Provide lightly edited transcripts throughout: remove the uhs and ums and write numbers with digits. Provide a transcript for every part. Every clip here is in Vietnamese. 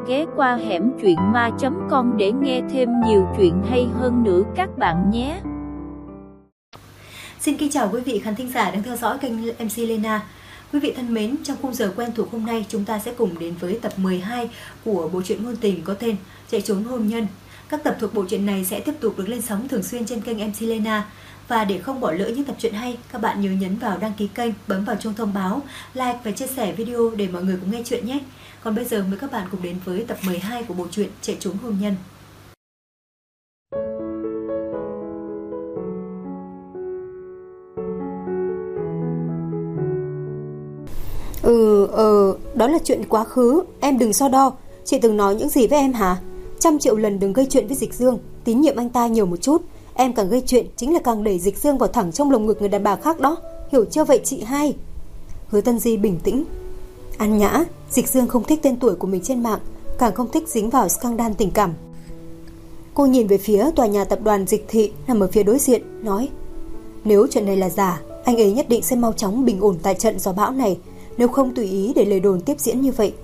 ghé qua hẻm truyện ma.com để nghe thêm nhiều chuyện hay hơn nữa các bạn nhé. Xin kính chào quý vị khán thính giả đang theo dõi kênh MC Lena. Quý vị thân mến, trong khung giờ quen thuộc hôm nay chúng ta sẽ cùng đến với tập 12 của bộ truyện ngôn tình có tên Chạy trốn hôn nhân. Các tập thuộc bộ truyện này sẽ tiếp tục được lên sóng thường xuyên trên kênh MC Lena. Và để không bỏ lỡ những tập truyện hay, các bạn nhớ nhấn vào đăng ký kênh, bấm vào chuông thông báo, like và chia sẻ video để mọi người cùng nghe chuyện nhé. Còn bây giờ mời các bạn cùng đến với tập 12 của bộ truyện Chạy trốn hôn nhân. Đó là chuyện quá khứ, em đừng so đo. Chị từng nói những gì với em hả? 100 triệu lần đừng gây chuyện với Dịch Dương, tín nhiệm anh ta nhiều một chút. Em càng gây chuyện chính là càng đẩy Dịch Dương vào thẳng trong lồng ngực người đàn bà khác đó. Hiểu chưa vậy chị hai? Hứa Tân Di bình tĩnh. An Nhã, Dịch Dương không thích tên tuổi của mình trên mạng, càng không thích dính vào scandal tình cảm. Cô nhìn về phía tòa nhà tập đoàn Dịch Thị nằm ở phía đối diện, nói: nếu chuyện này là giả, anh ấy nhất định sẽ mau chóng bình ổn tại trận gió bão này, nếu không tùy ý để lời đồn tiếp diễn như vậy.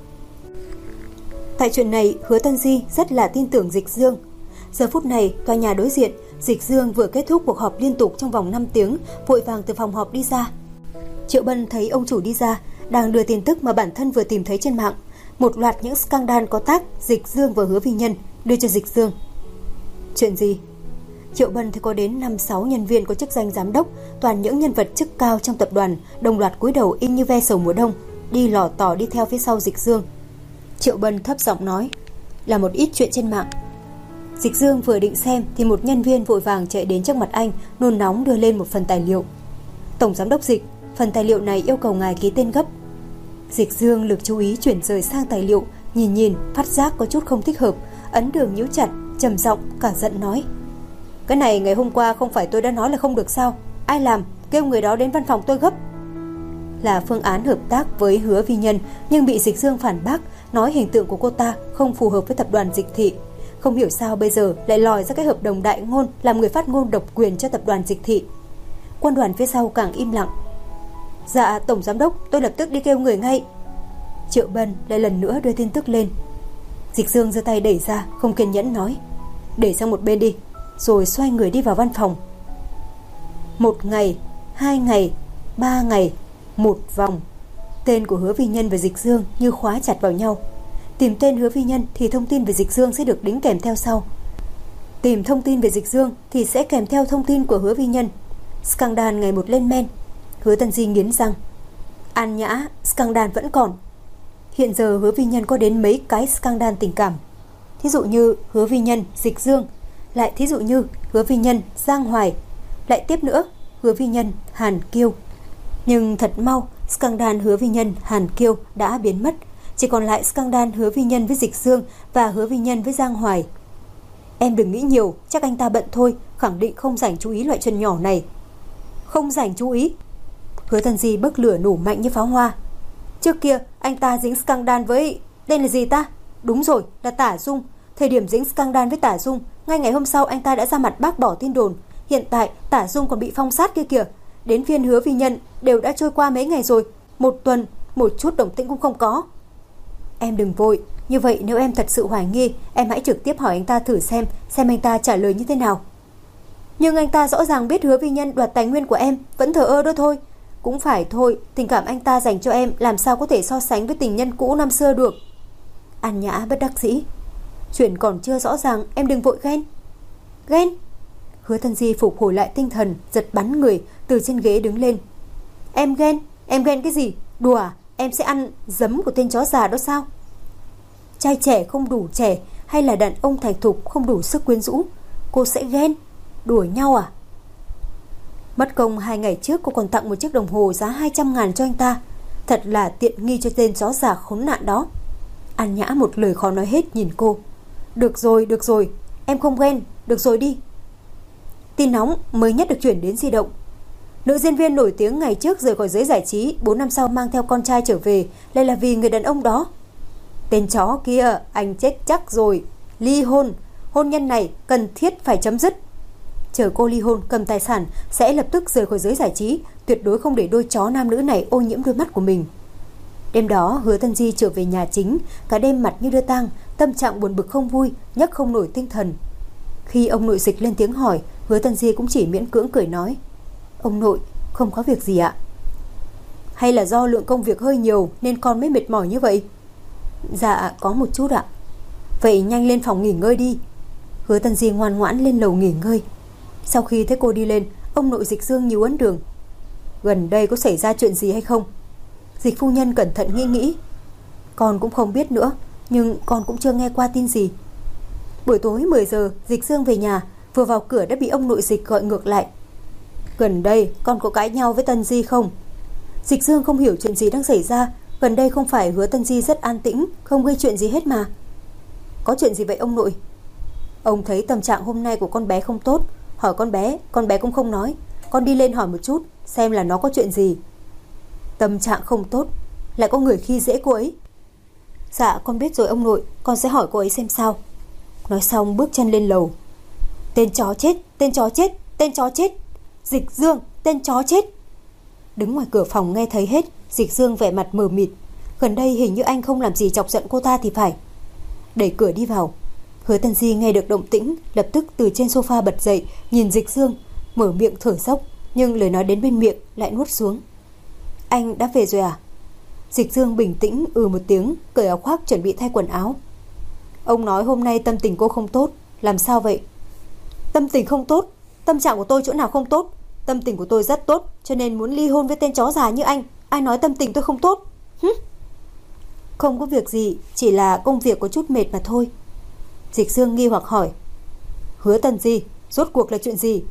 Tại chuyện này, Hứa Tân Di rất là tin tưởng Dịch Dương. Giờ phút này, tòa nhà đối diện, Dịch Dương vừa kết thúc cuộc họp liên tục trong vòng 5 tiếng, vội vàng từ phòng họp đi ra. Triệu Bân thấy ông chủ đi ra, đang đưa tin tức mà bản thân vừa tìm thấy trên mạng, một loạt những scandal có tác Dịch Dương và Hứa Vi Nhân, đưa cho Dịch Dương. Chuyện gì? Triệu Bân thấy có đến 5-6 nhân viên có chức danh giám đốc, toàn những nhân vật chức cao trong tập đoàn, đồng loạt cúi đầu y như ve sầu mùa đông, đi lò tò đi theo phía sau Dịch Dương. Triệu Bân thấp giọng nói: là một ít chuyện trên mạng. Dịch Dương vừa định xem thì một nhân viên vội vàng chạy đến trước mặt anh, nôn nóng đưa lên một phần tài liệu. Tổng giám đốc Dịch, phần tài liệu này yêu cầu ngài ký tên gấp. Dịch Dương lực chú ý chuyển rời sang tài liệu, nhìn phát giác có chút không thích hợp, ấn đường nhíu chặt, trầm giọng cả giận nói: cái này ngày hôm qua không phải tôi đã nói là không được sao? Ai làm? Kêu người đó đến văn phòng tôi gấp. Là phương án hợp tác với Hứa Vi Nhân, nhưng bị Dịch Dương phản bác, nói hình tượng của cô ta không phù hợp với tập đoàn Dịch Thị. Không hiểu sao bây giờ lại lòi ra cái hợp đồng đại ngôn làm người phát ngôn độc quyền cho tập đoàn Dịch Thị. Quân đoàn phía sau càng im lặng. Dạ tổng giám đốc, tôi lập tức đi kêu người ngay. Triệu Bân lại lần nữa đưa tin tức lên. Dịch Dương giơ tay đẩy ra, không kiên nhẫn nói: để sang một bên đi. Rồi xoay người đi vào văn phòng. 1 ngày, 2 ngày, 3 ngày, một vòng. Tên của Hứa Vi Nhân và Dịch Dương như khóa chặt vào nhau. Tìm tên Hứa Vi Nhân thì thông tin về Dịch Dương sẽ được đính kèm theo sau. Tìm thông tin về Dịch Dương thì sẽ kèm theo thông tin của Hứa Vi Nhân. Scandal ngày một lên men. Hứa Tân Di nghiến răng: An Nhã, scandal vẫn còn. Hiện giờ Hứa Vi Nhân có đến mấy cái scandal tình cảm. Thí dụ như Hứa Vi Nhân, Dịch Dương, lại thí dụ như Hứa Vi Nhân, Giang Hoài, lại tiếp nữa Hứa Vi Nhân, Hàn Kiêu. Nhưng thật mau, scandal Hứa Vi Nhân, Hàn Kiêu đã biến mất, chỉ còn lại scandal Hứa Vi Nhân với Dịch Dương và Hứa Vi Nhân với Giang Hoài. Em đừng nghĩ nhiều, chắc anh ta bận thôi, khẳng định không rảnh chú ý loại chuyện nhỏ này. Không rảnh chú ý? Hứa Tân Di bấc lửa nổ mạnh như pháo hoa. Trước kia anh ta dính scandal với... tên là gì ta? Đúng rồi, là Tả Dung. Thời điểm dính scandal với Tả Dung, ngay ngày hôm sau anh ta đã ra mặt bác bỏ tin đồn. Hiện tại Tả Dung còn bị phong sát kia kìa. Đến phiên Hứa Vi Nhân đều đã trôi qua mấy ngày rồi, 1 tuần, một chút động tĩnh cũng không có. Em đừng vội, như vậy nếu em thật sự hoài nghi, em hãy trực tiếp hỏi anh ta thử xem anh ta trả lời như thế nào. Nhưng anh ta rõ ràng biết Hứa Vi Nhân đoạt tài nguyên của em, vẫn thờ ơ đó thôi. Cũng phải thôi, tình cảm anh ta dành cho em làm sao có thể so sánh với tình nhân cũ năm xưa được. An Nhã bất đắc dĩ: chuyện còn chưa rõ ràng, em đừng vội ghen. Ghen? Hứa Tân Di phục hồi lại tinh thần, giật bắn người, từ trên ghế đứng lên. Em ghen? Em ghen cái gì? Đùa à? Em sẽ ăn giấm của tên chó già đó sao? Trai trẻ không đủ trẻ, hay là đàn ông thành thục không đủ sức quyến rũ, cô sẽ ghen? Đùa nhau à? Mất công 2 ngày trước cô còn tặng một chiếc đồng hồ giá 200.000 cho anh ta. Thật là tiện nghi cho tên chó già khốn nạn đó. An Nhã một lời khó nói hết nhìn cô. Được rồi, em không ghen, được rồi đi. Tin nóng mới nhất được chuyển đến di động. Nữ diễn viên nổi tiếng ngày trước rời khỏi giới giải trí, 4 năm sau mang theo con trai trở về, lại là vì người đàn ông đó. Tên chó kia, anh chết chắc rồi. Ly hôn, hôn nhân này cần thiết phải chấm dứt. Chờ cô ly hôn cầm tài sản sẽ lập tức rời khỏi giới giải trí, tuyệt đối không để đôi chó nam nữ này ô nhiễm đôi mắt của mình. Đêm đó Hứa Tân Di trở về nhà chính, cả đêm mặt như đưa tang, tâm trạng buồn bực không vui, nhấc không nổi tinh thần. Khi ông nội Dịch lên tiếng hỏi, Hứa Tân Di cũng chỉ miễn cưỡng cười nói: "Ông nội, không có việc gì ạ." "Hay là do lượng công việc hơi nhiều nên con mới mệt mỏi như vậy?" "Dạ, có một chút ạ." "Vậy nhanh lên phòng nghỉ ngơi đi." Hứa Tân Di ngoan ngoãn lên lầu nghỉ ngơi. Sau khi thấy cô đi lên, ông nội Dịch Dương nhíu ấn đường: "Gần đây có xảy ra chuyện gì hay không?" Dịch phu nhân cẩn thận nghĩ: "Con cũng không biết nữa, nhưng con cũng chưa nghe qua tin gì." Buổi tối 10 giờ, Dịch Dương về nhà, vừa vào cửa đã bị ông nội Dịch gọi ngược lại: "Gần đây con có cãi nhau với Tân Di không?" Dịch Dương không hiểu chuyện gì đang xảy ra. Gần đây không phải Hứa Tân Di rất an tĩnh, không gây chuyện gì hết mà. "Có chuyện gì vậy ông nội?" "Ông thấy tâm trạng hôm nay của con bé không tốt. Hỏi con bé cũng không nói. Con đi lên hỏi một chút, xem là nó có chuyện gì." "Tâm trạng không tốt, lại có người khi dễ cô ấy?" "Dạ con biết rồi ông nội, con sẽ hỏi cô ấy xem sao." Nói xong bước chân lên lầu. "Tên chó chết, tên chó chết, tên chó chết! Dịch Dương, tên chó chết!" Đứng ngoài cửa phòng nghe thấy hết. Dịch Dương vẻ mặt mờ mịt. Gần đây hình như anh không làm gì chọc giận cô ta thì phải. Đẩy cửa đi vào. Hứa Tân Di nghe được động tĩnh, lập tức từ trên sofa bật dậy, nhìn Dịch Dương, mở miệng thở dốc, nhưng lời nói đến bên miệng lại nuốt xuống. "Anh đã về rồi à?" Dịch Dương bình tĩnh một tiếng, cởi áo khoác chuẩn bị thay quần áo. "Ông nói hôm nay tâm tình cô không tốt, làm sao vậy?" "Tâm tình không tốt? Tâm trạng của tôi chỗ nào không tốt? Tâm tình của tôi rất tốt, cho nên muốn ly hôn với tên chó già như anh. Ai nói tâm tình tôi không tốt? Không có việc gì, chỉ là công việc có chút mệt mà thôi." Dịch Dương nghi hoặc hỏi: "Hứa Tân Di, rốt cuộc là chuyện gì?"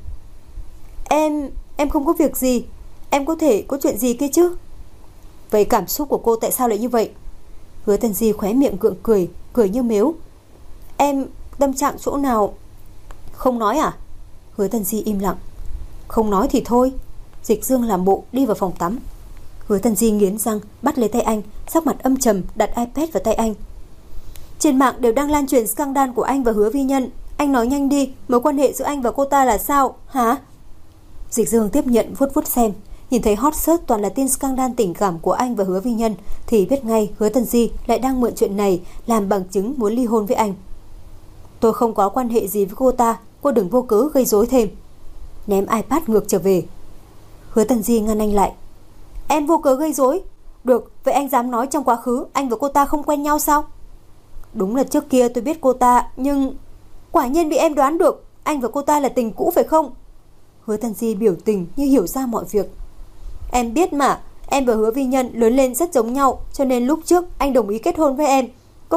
Em không có việc gì. Em có thể có chuyện gì kia chứ?" "Vậy cảm xúc của cô tại sao lại như vậy?" Hứa Tân Di khóe miệng gượng cười, cười như mếu. "Em tâm trạng chỗ nào?" "Không nói à?" Hứa Tân Di im lặng. "Không nói thì thôi." Dịch Dương làm bộ đi vào phòng tắm. Hứa Tân Di nghiến răng bắt lấy tay anh, sắc mặt âm trầm đặt iPad vào tay anh. "Trên mạng đều đang lan truyền scandal của anh và Hứa Vi Nhân. Anh nói nhanh đi, mối quan hệ giữa anh và cô ta là sao, hả?" Dịch Dương tiếp nhận vuốt xem, nhìn thấy hot search toàn là tin scandal tình cảm của anh và Hứa Vi Nhân thì biết ngay Hứa Tân Di lại đang mượn chuyện này làm bằng chứng muốn ly hôn với anh. "Tôi không có quan hệ gì với cô ta, cô đừng vô cớ gây rối thêm." Ném iPad ngược trở về. Hứa Tân Di ngăn anh lại. "Em vô cớ gây rối? Được, vậy anh dám nói trong quá khứ anh và cô ta không quen nhau sao?" "Đúng là trước kia tôi biết cô ta, nhưng..." "Quả nhiên bị em đoán được, anh và cô ta là tình cũ phải không?" Hứa Tân Di biểu tình như hiểu ra mọi việc. "Em biết mà, em và Hứa Vi Nhân lớn lên rất giống nhau, cho nên lúc trước anh đồng ý kết hôn với em.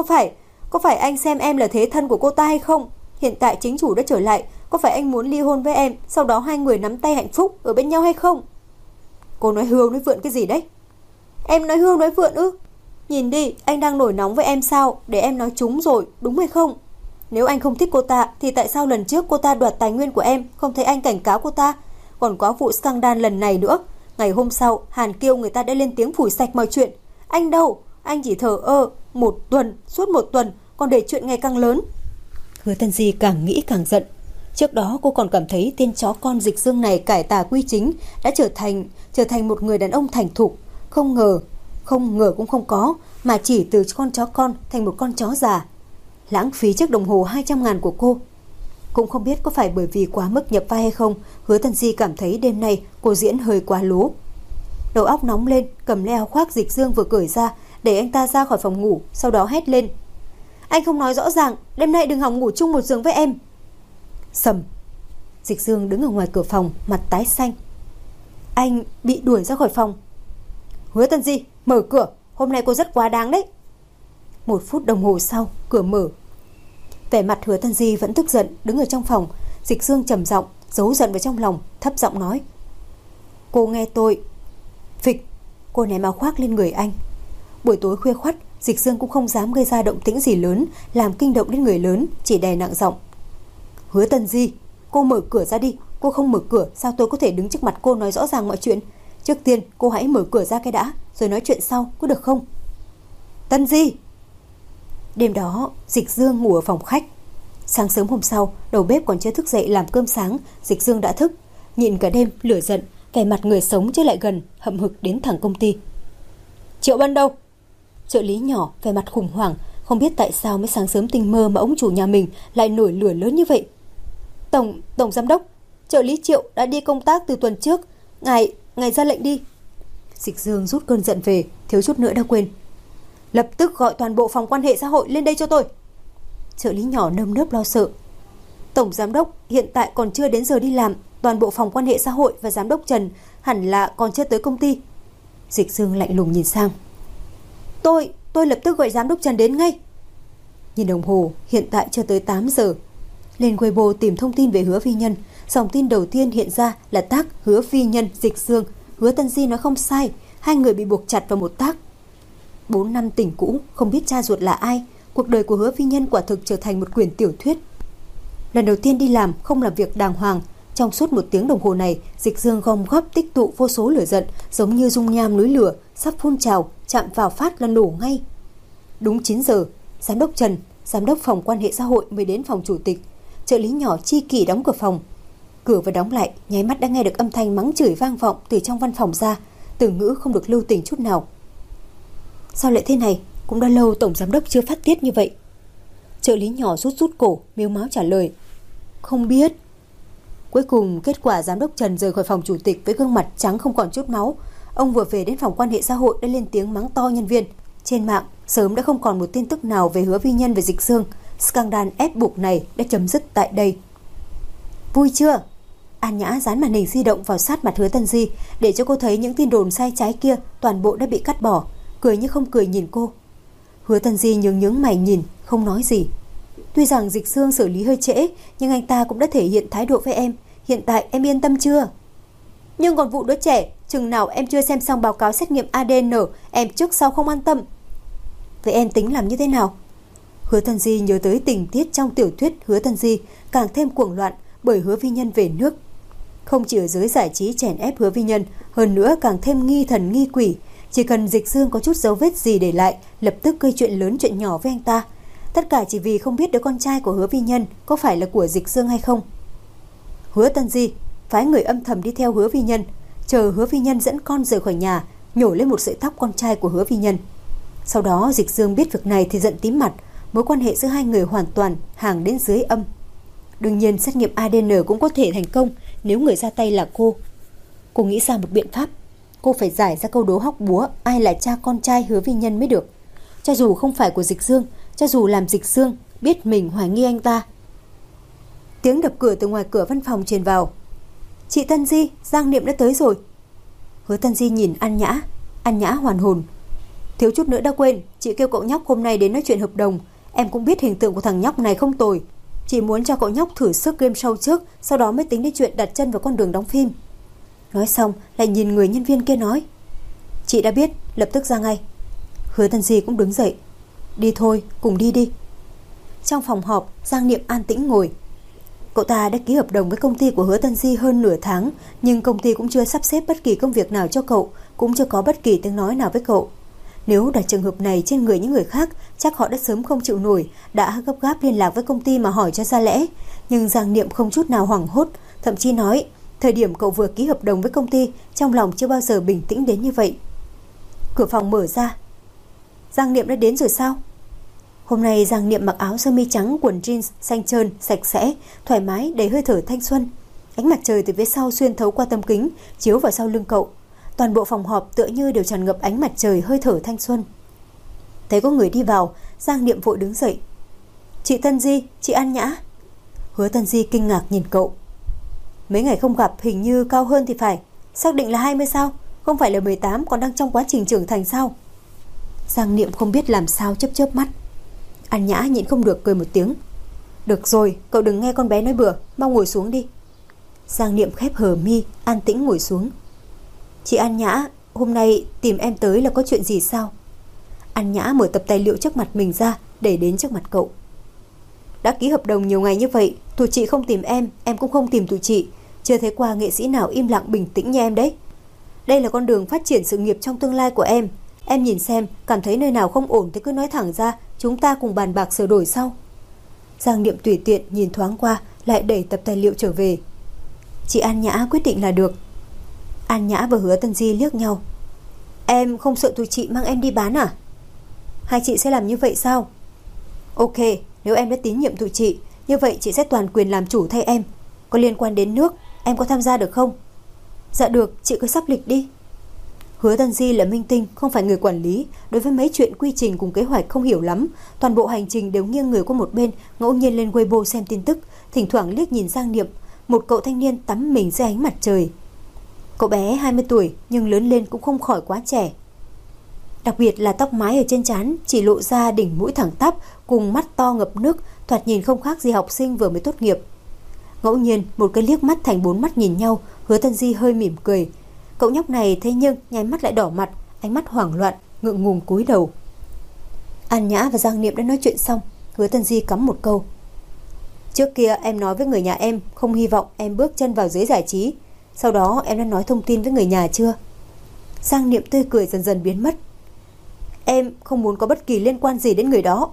Có phải anh xem em là thế thân của cô ta hay không? Hiện tại chính chủ đã trở lại, có phải anh muốn ly hôn với em, sau đó hai người nắm tay hạnh phúc ở bên nhau hay không?" "Cô nói hưu nói vượn cái gì đấy?" "Em nói hưu nói vượn ư? Nhìn đi, anh đang nổi nóng với em sao, để em nói trúng rồi, đúng hay không? Nếu anh không thích cô ta thì tại sao lần trước cô ta đoạt tài nguyên của em không thấy anh cảnh cáo cô ta? Còn có vụ scandal lần này nữa. Ngày hôm sau Hàn Kiêu người ta đã lên tiếng phủi sạch mọi chuyện. Anh đâu? Anh chỉ thờ ơ suốt một tuần còn để chuyện ngày càng lớn." Hứa Tân Di càng nghĩ càng giận. Trước đó cô còn cảm thấy tên chó con Dịch Dương này cải tà quy chính, đã trở thành một người đàn ông thành thục. Không ngờ cũng không có, mà chỉ từ con chó con thành một con chó già. Lãng phí chiếc đồng hồ 200.000 của cô. Cũng không biết có phải bởi vì quá mức nhập vai hay không, Hứa Tân Di cảm thấy đêm nay cô diễn hơi quá lố. Đầu óc nóng lên, cầm lấy áo khoác Dịch Dương vừa cởi ra, đẩy anh ta ra khỏi phòng ngủ, sau đó hét lên: "Anh không nói rõ ràng, đêm nay đừng hòng ngủ chung một giường với em." Sầm. Dịch Dương đứng ở ngoài cửa phòng, mặt tái xanh. Anh bị đuổi ra khỏi phòng. "Hứa Tân Di, mở cửa, hôm nay cô rất quá đáng đấy." 1 phút đồng hồ sau, cửa mở. Vẻ mặt Hứa Tân Di vẫn tức giận, đứng ở trong phòng. Dịch Dương trầm giọng, giấu giận vào trong lòng, thấp giọng nói: "Cô nghe tôi." Phịch, cô ném áo khoác lên người anh. Buổi tối khuya khoắt, Dịch Dương cũng không dám gây ra động tĩnh gì lớn, làm kinh động đến người lớn, chỉ đè nặng giọng: "Hứa Tân Di, cô mở cửa ra đi. Cô không mở cửa, sao tôi có thể đứng trước mặt cô nói rõ ràng mọi chuyện? Trước tiên, cô hãy mở cửa ra cái đã, rồi nói chuyện sau, có được không?" "Tân Di." Đêm đó, Dịch Dương ngủ ở phòng khách. Sáng sớm hôm sau, đầu bếp còn chưa thức dậy làm cơm sáng, Dịch Dương đã thức. Nhịn cả đêm, lửa giận, vẻ mặt người sống chứ lại gần, hậm hực đến thẳng công ty. "Triệu Bân đâu? Trợ lý nhỏ vẻ mặt khủng hoảng, không biết tại sao mới sáng sớm tinh mơ mà ông chủ nhà mình lại nổi lửa lớn như vậy. Tổng giám đốc, trợ lý Triệu đã đi công tác từ tuần trước, ngài ra lệnh đi. Dịch Dương rút cơn giận về, thiếu chút nữa đã quên. Lập tức gọi toàn bộ phòng quan hệ xã hội lên đây cho tôi. Trợ lý nhỏ nơm nớp lo sợ. Tổng giám đốc hiện tại còn chưa đến giờ đi làm, toàn bộ phòng quan hệ xã hội và giám đốc Trần hẳn là còn chưa tới công ty. Dịch Dương lạnh lùng nhìn sang. Tôi lập tức gọi giám đốc Trần đến ngay. Nhìn đồng hồ, hiện tại chưa tới 8 giờ. Lên Weibo tìm thông tin về Hứa Vi Nhân, dòng tin đầu tiên hiện ra là tag Hứa Vi Nhân, Dịch Dương. Hứa Tân Di nói không sai, hai người bị buộc chặt vào một tag. 4 năm tình cũ, không biết cha ruột là ai. Cuộc đời của Hứa Vi Nhân quả thực trở thành một quyển tiểu thuyết. Lần đầu tiên đi làm, không làm việc đàng hoàng. Trong suốt 1 tiếng đồng hồ này, Dịch Dương gom góp tích tụ vô số lửa giận, giống như dung nham núi lửa, sắp phun trào, chạm vào phát là nổ ngay. Đúng 9 giờ, giám đốc Trần, giám đốc phòng quan hệ xã hội mới đến phòng chủ tịch. Trợ lý nhỏ chi kỷ đóng cửa phòng. Cửa vừa đóng lại, nháy mắt đã nghe được âm thanh mắng chửi vang vọng từ trong văn phòng ra, từ ngữ không được lưu tình chút nào. Sao lại thế này? Cũng đã lâu tổng giám đốc chưa phát tiết như vậy. Trợ lý nhỏ rút cổ, mếu máo trả lời. Không biết. Cuối cùng, kết quả giám đốc Trần rời khỏi phòng chủ tịch với gương mặt trắng không còn chút máu. Ông vừa về đến phòng quan hệ xã hội đã lên tiếng mắng to nhân viên. Trên mạng, sớm đã không còn một tin tức nào về Hứa Vi Nhân và Dịch Dương. Scandal ép buộc này đã chấm dứt tại đây. Vui chưa? An Nhã dán màn hình di động vào sát mặt Hứa Tân Di để cho cô thấy những tin đồn sai trái kia toàn bộ đã bị cắt bỏ. Cười như không cười nhìn cô. Hứa Tân Di nhướng mày nhìn, không nói gì. Tuy rằng Dịch Dương xử lý hơi trễ, nhưng anh ta cũng đã thể hiện thái độ với em. Hiện tại em yên tâm chưa? Nhưng còn vụ đứa trẻ, chừng nào em chưa xem xong báo cáo xét nghiệm ADN, em trước sau không an tâm. Vậy em tính làm như thế nào? Hứa Tân Di nhớ tới tình tiết trong tiểu thuyết Hứa Tân Di, càng thêm cuồng loạn bởi Hứa Vi Nhân về nước. Không chỉ ở giới giải trí chèn ép Hứa Vi Nhân, hơn nữa càng thêm nghi thần nghi quỷ. Chỉ cần Dịch Dương có chút dấu vết gì để lại, lập tức gây chuyện lớn chuyện nhỏ với anh ta. Tất cả chỉ vì không biết đứa con trai của Hứa Vi Nhân có phải là của Dịch Dương hay không. Hứa Tân Di phái người âm thầm đi theo Hứa Vi Nhân, chờ Hứa Vi Nhân dẫn con rời khỏi nhà, nhổ lên một sợi tóc con trai của Hứa Vi Nhân. Sau đó Dịch Dương biết việc này thì giận tím mặt, mối quan hệ giữa hai người hoàn toàn hàng đến dưới âm. Đương nhiên xét nghiệm ADN cũng có thể thành công nếu người ra tay là cô. Cô nghĩ ra một biện pháp. Cô phải giải ra câu đố hóc búa ai là cha con trai Hứa Vi Nhân mới được. Cho dù không phải của Dịch Dương, cho dù làm Dịch Dương biết mình hoài nghi anh ta. Tiếng đập cửa từ ngoài cửa văn phòng truyền vào. Chị Tân Di, Giang Niệm đã tới rồi. Hứa Tân Di nhìn An Nhã. An Nhã hoàn hồn. Thiếu chút nữa đã quên, chị kêu cậu nhóc hôm nay đến nói chuyện hợp đồng. Em cũng biết hình tượng của thằng nhóc này không tồi. Chị muốn cho cậu nhóc thử sức game show trước, sau đó mới tính đến chuyện đặt chân vào con đường đóng phim. Nói xong lại nhìn người nhân viên kia nói. Chị đã biết, lập tức ra ngay. Hứa Tân Di cũng đứng dậy. Đi thôi, cùng đi đi. Trong phòng họp, Giang Niệm an tĩnh ngồi. Cậu ta đã ký hợp đồng với công ty của Hứa Tân Di hơn nửa tháng, nhưng công ty cũng chưa sắp xếp bất kỳ công việc nào cho cậu, cũng chưa có bất kỳ tiếng nói nào với cậu. Nếu đặt trường hợp này trên người những người khác, chắc họ đã sớm không chịu nổi, đã gấp gáp liên lạc với công ty mà hỏi cho ra lẽ. Nhưng Giang Niệm không chút nào hoảng hốt, thậm chí nói, thời điểm cậu vừa ký hợp đồng với công ty, trong lòng chưa bao giờ bình tĩnh đến như vậy. Cửa phòng mở ra. Giang Niệm đã đến rồi sao? Hôm nay Giang Niệm mặc áo sơ mi trắng, quần jeans xanh trơn, sạch sẽ, thoải mái, đầy hơi thở thanh xuân. Ánh mặt trời từ phía sau xuyên thấu qua tấm kính, chiếu vào sau lưng cậu. Toàn bộ phòng họp tựa như đều tràn ngập ánh mặt trời hơi thở thanh xuân. Thấy có người đi vào, Giang Niệm vội đứng dậy. Chị Tân Di, chị An Nhã. Hứa Tân Di kinh ngạc nhìn cậu. Mấy ngày không gặp hình như cao hơn thì phải. Xác định là 20 sao? Không phải là 18 còn đang trong quá trình trưởng thành sao? Giang Niệm không biết làm sao chớp mắt. An Nhã nhịn không được cười một tiếng. Được rồi, cậu đừng nghe con bé nói bừa, mau ngồi xuống đi. Giang Niệm khép hờ mi, an tĩnh ngồi xuống. Chị An Nhã, hôm nay tìm em tới là có chuyện gì sao? An Nhã mở tập tài liệu trước mặt mình ra, đẩy đến trước mặt cậu. Đã ký hợp đồng nhiều ngày như vậy, tụi chị không tìm em cũng không tìm tụi chị. Chưa thấy qua nghệ sĩ nào im lặng bình tĩnh như em đấy. Đây là con đường phát triển sự nghiệp trong tương lai của em. Em nhìn xem, cảm thấy nơi nào không ổn thì cứ nói thẳng ra, chúng ta cùng bàn bạc sửa đổi sau. Giang Niệm tùy tiện nhìn thoáng qua, lại đẩy tập tài liệu trở về. Chị An Nhã quyết định là được. An Nhã và Hứa Tân Di liếc nhau. Em không sợ tụi chị mang em đi bán à? Hai chị sẽ làm như vậy sao? Ok, nếu em đã tín nhiệm tụi chị, như vậy chị sẽ toàn quyền làm chủ thay em. Có liên quan đến nước, em có tham gia được không? Dạ được, chị cứ sắp lịch đi. Hứa Tân Di là minh tinh, không phải người quản lý, đối với mấy chuyện quy trình cùng kế hoạch không hiểu lắm. Toàn bộ hành trình đều nghiêng người qua một bên, ngẫu nhiên lên Weibo xem tin tức, thỉnh thoảng liếc nhìn Giang Niệm, một cậu thanh niên tắm mình dưới ánh mặt trời. Cậu bé 20 tuổi nhưng lớn lên cũng không khỏi quá trẻ. Đặc biệt là tóc mái ở trên trán chỉ lộ ra đỉnh mũi thẳng tắp cùng mắt to ngập nước, thoạt nhìn không khác gì học sinh vừa mới tốt nghiệp. Ngẫu nhiên một cái liếc mắt thành 4 mắt nhìn nhau, Hứa Tân Di hơi mỉm cười. Cậu nhóc này thế nhưng nháy mắt lại đỏ mặt, ánh mắt hoảng loạn, ngượng ngùng cúi đầu. An Nhã và Giang Niệm đã nói chuyện xong, Hứa Tân Di cắm một câu. Trước kia em nói với người nhà em không hy vọng em bước chân vào giới giải trí, sau đó em đã nói thông tin với người nhà chưa? Giang Niệm tươi cười dần dần biến mất. Em không muốn có bất kỳ liên quan gì đến người đó.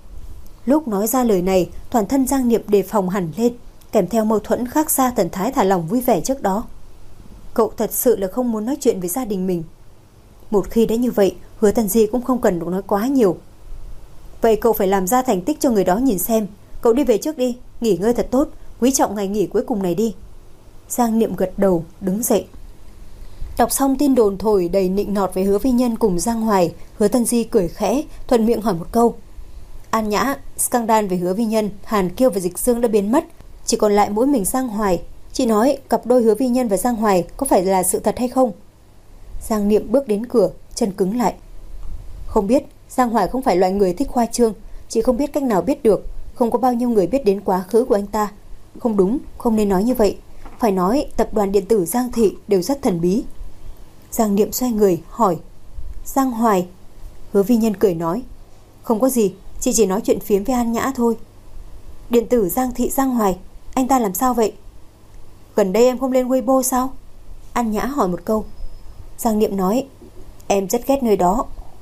Lúc nói ra lời này, toàn thân Giang Niệm đề phòng hẳn lên, kèm theo mâu thuẫn khác xa thần thái thả lỏng vui vẻ trước đó. Cậu thật sự là không muốn nói chuyện với gia đình mình. Một khi đã như vậy, Hứa Tân Di cũng không cần được nói quá nhiều. Vậy cậu phải làm ra thành tích cho người đó nhìn xem. Cậu đi về trước đi, nghỉ ngơi thật tốt, quý trọng ngày nghỉ cuối cùng này đi. Giang Niệm gật đầu, đứng dậy. Đọc xong tin đồn thổi đầy nịnh nọt về Hứa Vi Nhân cùng Giang Hoài, Hứa Tân Di cười khẽ, thuận miệng hỏi một câu. An Nhã, scandal về Hứa Vi Nhân, Hàn Kiêu và Dịch Dương đã biến mất, chỉ còn lại mỗi mình Giang Hoài. Chị nói cặp đôi Hứa Vi Nhân và Giang Hoài có phải là sự thật hay không? Giang Niệm bước đến cửa, chân cứng lại. Không biết, Giang Hoài không phải loại người thích khoa trương, chị không biết cách nào biết được. Không có bao nhiêu người biết đến quá khứ của anh ta. Không đúng, không nên nói như vậy. Phải nói tập đoàn điện tử Giang Thị đều rất thần bí. Giang Niệm xoay người hỏi. Giang Hoài? Hứa Vi Nhân cười nói. Không có gì, chị chỉ nói chuyện phiếm với An Nhã thôi. Điện tử Giang Thị Giang Hoài, anh ta làm sao vậy? Gần đây em không lên Weibo sao? An Nhã hỏi một câu. Giang Niệm nói. Em rất ghét nơi đó.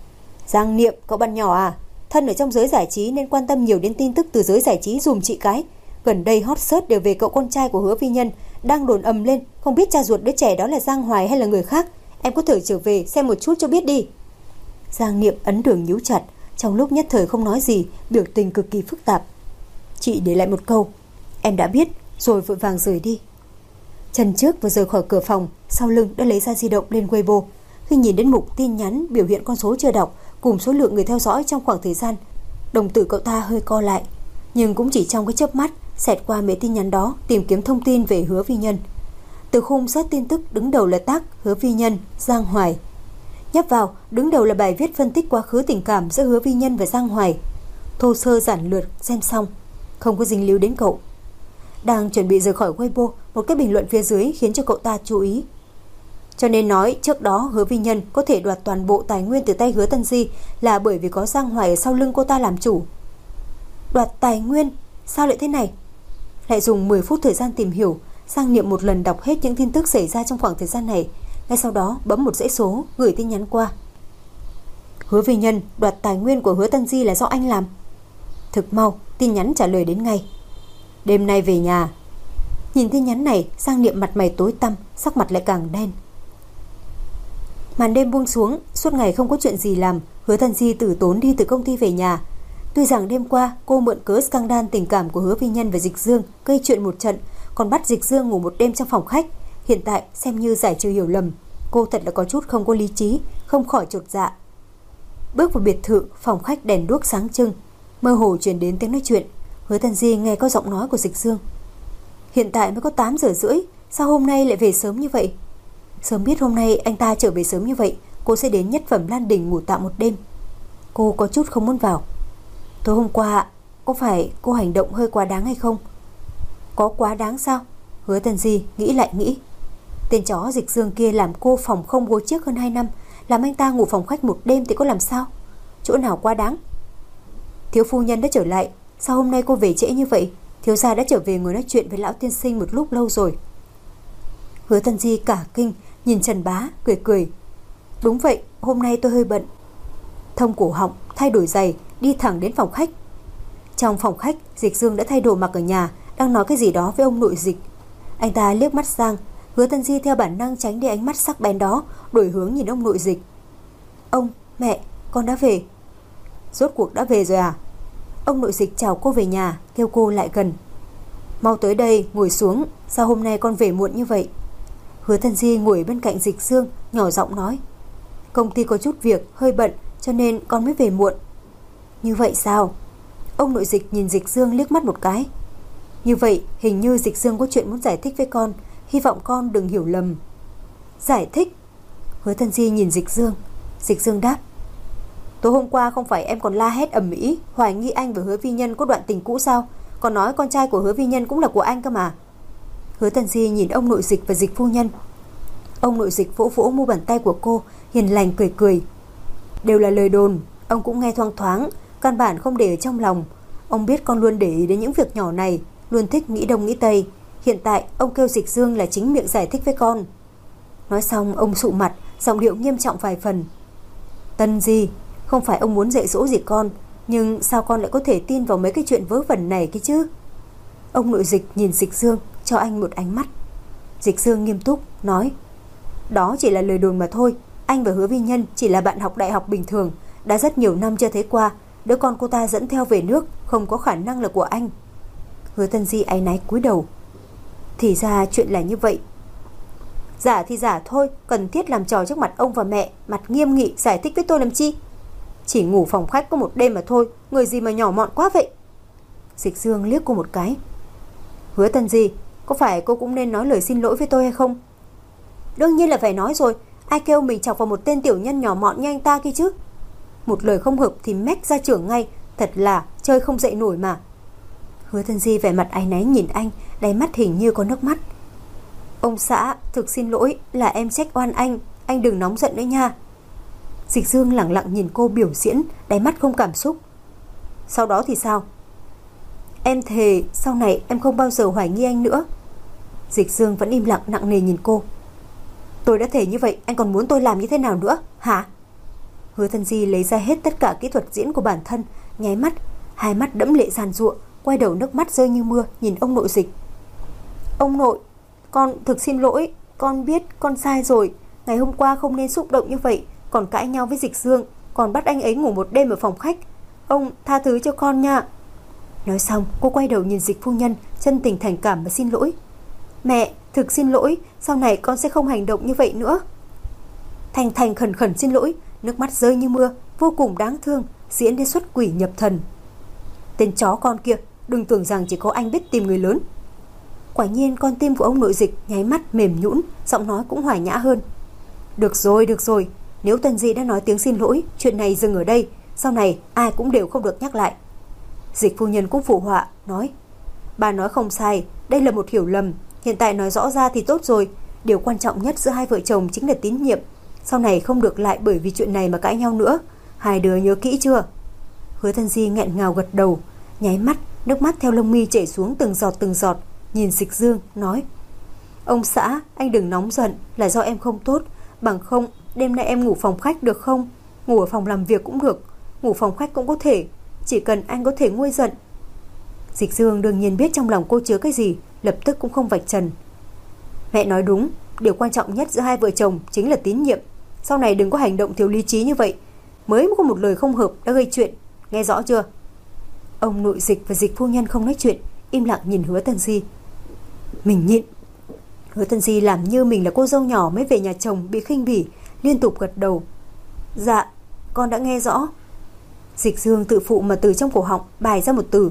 Giang Niệm, cậu bạn nhỏ à? Thân ở trong giới giải trí nên quan tâm nhiều đến tin tức từ giới giải trí dùm chị cái. Gần đây hot search đều về cậu con trai của Hứa Vi Nhân, đang đồn ầm lên, không biết cha ruột đứa trẻ đó là Giang Hoài hay là người khác. Em có thể trở về xem một chút cho biết đi. Giang Niệm ấn đường nhíu chặt, trong lúc nhất thời không nói gì, biểu tình cực kỳ phức tạp. Chị để lại một câu. Em đã biết, rồi vội vàng rời đi. Chân trước vừa rời khỏi cửa phòng, sau lưng đã lấy ra di động lên Weibo. Khi nhìn đến mục tin nhắn biểu hiện con số chưa đọc cùng số lượng người theo dõi trong khoảng thời gian, đồng tử cậu ta hơi co lại, nhưng cũng chỉ trong cái chớp mắt xẹt qua mấy tin nhắn đó, tìm kiếm thông tin về Hứa Vi Nhân. Từ khung search tin tức đứng đầu là tag Hứa Vi Nhân, Giang Hoài. Nhấp vào, đứng đầu là bài viết phân tích quá khứ tình cảm giữa Hứa Vi Nhân và Giang Hoài. Thô sơ giản lược xem xong, không có dính líu đến cậu. Đang chuẩn bị rời khỏi Weibo, một cái bình luận phía dưới khiến cho cậu ta chú ý. Cho nên nói trước đó Hứa Vi Nhân có thể đoạt toàn bộ tài nguyên từ tay Hứa Tân Di là bởi vì có Giang Hoài ở sau lưng cô ta làm chủ. Đoạt tài nguyên? Sao lại thế này? Lại dùng 10 phút thời gian tìm hiểu, Giang Niệm một lần đọc hết những tin tức xảy ra trong khoảng thời gian này, ngay sau đó bấm một dãy số gửi tin nhắn qua. Hứa Vi Nhân đoạt tài nguyên của Hứa Tân Di là do anh làm. Thực mau, tin nhắn trả lời đến ngay. Đêm nay về nhà. Nhìn tin nhắn này, Giang Niệm mặt mày tối tăm, sắc mặt lại càng đen. Màn đêm buông xuống, suốt ngày không có chuyện gì làm, Hứa Tân Di tử tốn đi từ công ty về nhà. Tuy rằng đêm qua cô mượn cớ scandal tình cảm của Hứa Vi Nhân và Dịch Dương gây chuyện một trận, còn bắt Dịch Dương ngủ một đêm trong phòng khách, hiện tại xem như giải trừ hiểu lầm. Cô thật là có chút không có lý trí, không khỏi chột dạ. Bước vào biệt thự, phòng khách đèn đuốc sáng trưng, mơ hồ truyền đến tiếng nói chuyện. Hứa Tân Di nghe có giọng nói của Dịch Dương. Hiện tại mới có 8 giờ rưỡi, sao hôm nay lại về sớm như vậy? Sớm biết hôm nay anh ta trở về sớm như vậy, cô sẽ đến Nhất Phẩm Lan Đình ngủ tạm một đêm. Cô có chút không muốn vào. Tối hôm qua, có phải cô hành động hơi quá đáng hay không? Có quá đáng sao? Hứa Tân Di nghĩ lại nghĩ. Tên chó Dịch Dương kia làm cô phòng không gối chiếc hơn 2 năm, làm anh ta ngủ phòng khách một đêm thì có làm sao? Chỗ nào quá đáng? Thiếu phu nhân đã trở lại, sao hôm nay cô về trễ như vậy? Thiếu gia đã trở về ngồi nói chuyện với lão tiên sinh một lúc lâu rồi. Hứa Tân Di cả kinh, nhìn Trần Bá, cười cười. Đúng vậy, hôm nay tôi hơi bận. Thông cổ họng, thay đổi giày, đi thẳng đến phòng khách. Trong phòng khách, Dịch Dương đã thay đồ mặc ở nhà, đang nói cái gì đó với ông nội Dịch. Anh ta liếc mắt sang, Hứa Tân Di theo bản năng tránh đi ánh mắt sắc bén đó, đổi hướng nhìn ông nội Dịch. Ông, mẹ, con đã về. rốt cuộc đã về rồi à? Ông nội Dịch chào cô về nhà, kêu cô lại gần. Mau tới đây, ngồi xuống, sao hôm nay con về muộn như vậy? Hứa Tân Di ngồi bên cạnh Dịch Dương, nhỏ giọng nói. Công ty có chút việc, hơi bận, cho nên con mới về muộn. Như vậy sao? Ông nội Dịch nhìn Dịch Dương liếc mắt một cái. Như vậy, hình như Dịch Dương có chuyện muốn giải thích với con, hy vọng con đừng hiểu lầm. Giải thích? Hứa Tân Di nhìn Dịch Dương. Dịch Dương đáp. Tối hôm qua không phải em còn la hét ầm ĩ, hoài nghi anh và Hứa Vi Nhân có đoạn tình cũ sao? Còn nói con trai của Hứa Vi Nhân cũng là của anh cơ mà. Hứa Tân Di nhìn ông nội Dịch và Dịch phu nhân. Ông nội Dịch vỗ vỗ mu bàn tay của cô, hiền lành cười cười. Đều là lời đồn, ông cũng nghe thoang thoáng, căn bản không để ở trong lòng. Ông biết con luôn để ý đến những việc nhỏ này, luôn thích nghĩ đông nghĩ tây. Hiện tại ông kêu Dịch Dương là chính miệng giải thích với con. Nói xong ông sụ mặt, giọng điệu nghiêm trọng vài phần. Tân Di, không phải ông muốn dạy dỗ gì con, nhưng sao con lại có thể tin vào mấy cái chuyện vớ vẩn này cái chứ? Ông nội Dịch nhìn Dịch Dương, cho anh một ánh mắt. Dịch Dương nghiêm túc nói. Đó chỉ là lời đồn mà thôi. Anh và Hứa Vi Nhân chỉ là bạn học đại học bình thường, đã rất nhiều năm chưa thấy qua. Đứa con cô ta dẫn theo về nước không có khả năng là của anh. Hứa Tân Di áy náy cúi đầu. Thì ra chuyện là như vậy. Giả thì giả thôi, cần thiết làm trò trước mặt ông và mẹ, mặt nghiêm nghị giải thích với tôi làm chi? Chỉ ngủ phòng khách có một đêm mà thôi, người gì mà nhỏ mọn quá vậy? Dịch Dương liếc cô một cái. Hứa Tân Di, có phải cô cũng nên nói lời xin lỗi với tôi hay không? Đương nhiên là phải nói rồi. Ai kêu mình chọc vào một tên tiểu nhân nhỏ mọn như anh ta kia chứ? Một lời không hợp thì mách ra trưởng ngay. Thật là chơi không dậy nổi mà. Hứa Tân Di vẻ mặt áy náy nhìn anh, đáy mắt hình như có nước mắt. Ông xã, thực xin lỗi, là em trách oan anh đừng nóng giận nữa nha. Dịch Dương lặng lặng nhìn cô biểu diễn, đáy mắt không cảm xúc. Sau đó thì sao? Em thề sau này em không bao giờ hoài nghi anh nữa. Dịch Dương vẫn im lặng nặng nề nhìn cô. Tôi đã thề như vậy, anh còn muốn tôi làm như thế nào nữa hả? Hứa Tân Di lấy ra hết tất cả kỹ thuật diễn của bản thân, nháy mắt, hai mắt đẫm lệ giàn giụa, quay đầu nước mắt rơi như mưa nhìn ông nội Dịch. Ông nội, con thực xin lỗi, con biết con sai rồi. Ngày hôm qua không nên xúc động như vậy, còn cãi nhau với Dịch Dương, còn bắt anh ấy ngủ một đêm ở phòng khách. Ông tha thứ cho con nha. Nói xong cô quay đầu nhìn Dịch phu nhân, chân tình thành cảm và xin lỗi. Mẹ, thực xin lỗi, sau này con sẽ không hành động như vậy nữa. Thành khẩn khẩn xin lỗi, nước mắt rơi như mưa, vô cùng đáng thương, diễn đến xuất quỷ nhập thần. Tên chó con kia, đừng tưởng rằng chỉ có anh biết tìm người lớn. Quả nhiên con tim của ông nội Dịch nháy mắt mềm nhũn, giọng nói cũng hòa nhã hơn. Được rồi, nếu Tân Di đã nói tiếng xin lỗi, chuyện này dừng ở đây, sau này ai cũng đều không được nhắc lại. Dịch phu nhân cũng phụ họa, nói. Bà nói không sai, đây là một hiểu lầm, hiện tại nói rõ ra thì tốt rồi. Điều quan trọng nhất giữa hai vợ chồng chính là tín nhiệm. Sau này không được lại bởi vì chuyện này mà cãi nhau nữa. Hai đứa nhớ kỹ chưa? Hứa Tân Di nghẹn ngào gật đầu, nháy mắt, nước mắt theo lông mi chảy xuống từng giọt, nhìn Dịch Dương, nói. Ông xã, anh đừng nóng giận, là do em không tốt. Bằng không, đêm nay em ngủ phòng khách được không? Ngủ ở phòng làm việc cũng được, ngủ phòng khách cũng có thể, chỉ cần anh có thể nguôi giận. Dịch Dương đương nhiên biết trong lòng cô chứa cái gì, lập tức cũng không vạch trần. Mẹ nói đúng, điều quan trọng nhất giữa hai vợ chồng chính là tín nhiệm. Sau này đừng có hành động thiếu lý trí như vậy. Mới có một lời không hợp đã gây chuyện, nghe rõ chưa? Ông nội Dịch và Dịch phu nhân không nói chuyện, im lặng nhìn Hứa Tân Di. Mình nhịn. Hứa Tân Di làm như mình là cô dâu nhỏ mới về nhà chồng bị khinh bỉ, liên tục gật đầu. Dạ, con đã nghe rõ. Dịch Dương tự phụ mà từ trong cổ họng bài ra một từ.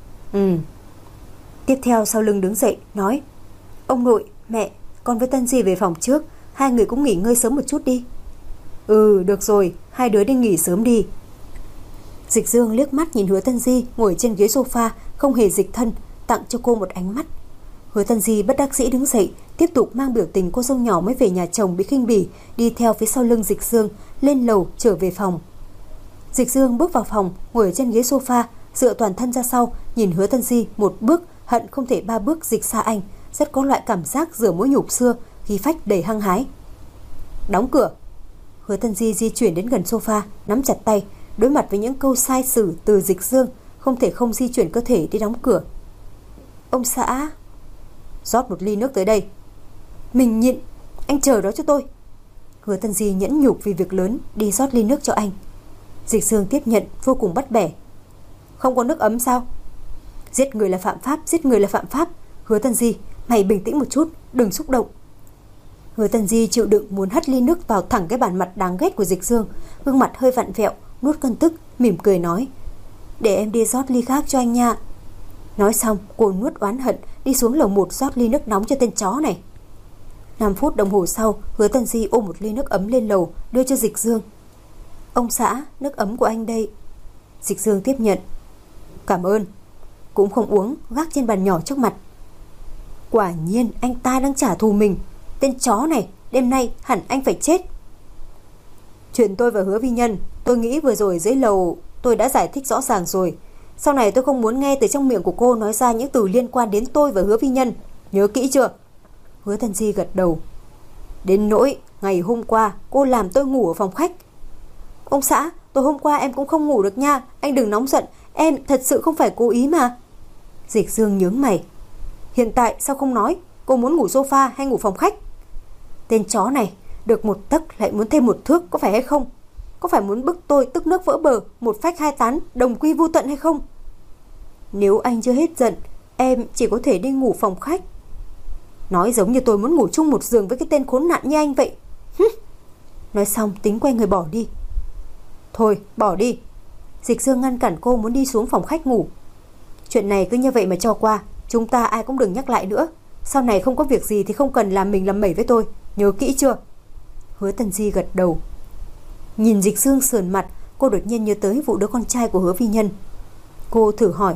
Tiếp theo sau lưng đứng dậy nói. Ông nội, mẹ, con với Tân Di về phòng trước, hai người cũng nghỉ ngơi sớm một chút đi. Được rồi, hai đứa đi nghỉ sớm đi. Dịch Dương liếc mắt nhìn Hứa Tân Di ngồi trên ghế sofa, không hề dịch thân, tặng cho cô một ánh mắt. Hứa Tân Di bất đắc dĩ đứng dậy, tiếp tục mang biểu tình cô dâu nhỏ mới về nhà chồng bị khinh bỉ, đi theo phía sau lưng Dịch Dương, lên lầu trở về phòng. Dịch Dương bước vào phòng, ngồi ở trên ghế sofa, dựa toàn thân ra sau, nhìn Hứa Tân Di một bước, hận không thể ba bước dịch xa anh, rất có loại cảm giác rửa mối nhục xưa, khí phách đầy hăng hái. Đóng cửa. Hứa Tân Di di chuyển đến gần sofa, nắm chặt tay, đối mặt với những câu sai sử từ Dịch Dương, không thể không di chuyển cơ thể đi đóng cửa. Ông xã, rót một ly nước tới đây. Mình nhịn, anh chờ đó cho tôi. Hứa Tân Di nhẫn nhục vì việc lớn, đi rót ly nước cho anh. Dịch Dương tiếp nhận vô cùng bắt bẻ. Không có nước ấm sao? Giết người là phạm pháp, giết người là phạm pháp. Hứa Tân Di, mày bình tĩnh một chút, đừng xúc động. Hứa Tân Di chịu đựng muốn hất ly nước vào thẳng cái bản mặt đáng ghét của Dịch Dương, gương mặt hơi vặn vẹo, nuốt cơn tức, mỉm cười nói: Để em đi rót ly khác cho anh nha. Nói xong, cô nuốt oán hận đi xuống lầu 1 rót ly nước nóng cho tên chó này. 5 phút đồng hồ sau, Hứa Tân Di ôm một ly nước ấm lên lầu, đưa cho Dịch Dương. Ông xã, nước ấm của anh đây. Dịch Dương tiếp nhận. Cảm ơn. Cũng không uống, gác trên bàn nhỏ trước mặt. Quả nhiên anh ta đang trả thù mình. Tên chó này, đêm nay hẳn anh phải chết. Chuyện tôi và Hứa Vi Nhân, tôi nghĩ vừa rồi dưới lầu tôi đã giải thích rõ ràng rồi. Sau này tôi không muốn nghe từ trong miệng của cô nói ra những từ liên quan đến tôi và Hứa Vi Nhân. Nhớ kỹ chưa? Hứa Tân Di gật đầu. Đến nỗi ngày hôm qua cô làm tôi ngủ ở phòng khách. Ông xã, tối hôm qua em cũng không ngủ được nha. Anh đừng nóng giận, em thật sự không phải cố ý mà. Dịch Dương nhướng mày. Hiện tại sao không nói? Cô muốn ngủ sofa hay ngủ phòng khách? Tên chó này, được một tấc lại muốn thêm một thước, có phải hay không? Có phải muốn bức tôi tức nước vỡ bờ, một phách hai tán, đồng quy vu tận hay không? Nếu anh chưa hết giận, em chỉ có thể đi ngủ phòng khách. Nói giống như tôi muốn ngủ chung một giường với cái tên khốn nạn như anh vậy. Nói xong tính quay người bỏ đi. Thôi bỏ đi. Dịch Dương ngăn cản cô muốn đi xuống phòng khách ngủ. Chuyện này cứ như vậy mà cho qua, chúng ta ai cũng đừng nhắc lại nữa. Sau này không có việc gì thì không cần làm mình làm mẩy với tôi. Nhớ kỹ chưa? Hứa Tân Di gật đầu. Nhìn Dịch Dương sườn mặt, cô đột nhiên nhớ tới vụ đứa con trai của Hứa Vi Nhân. Cô thử hỏi: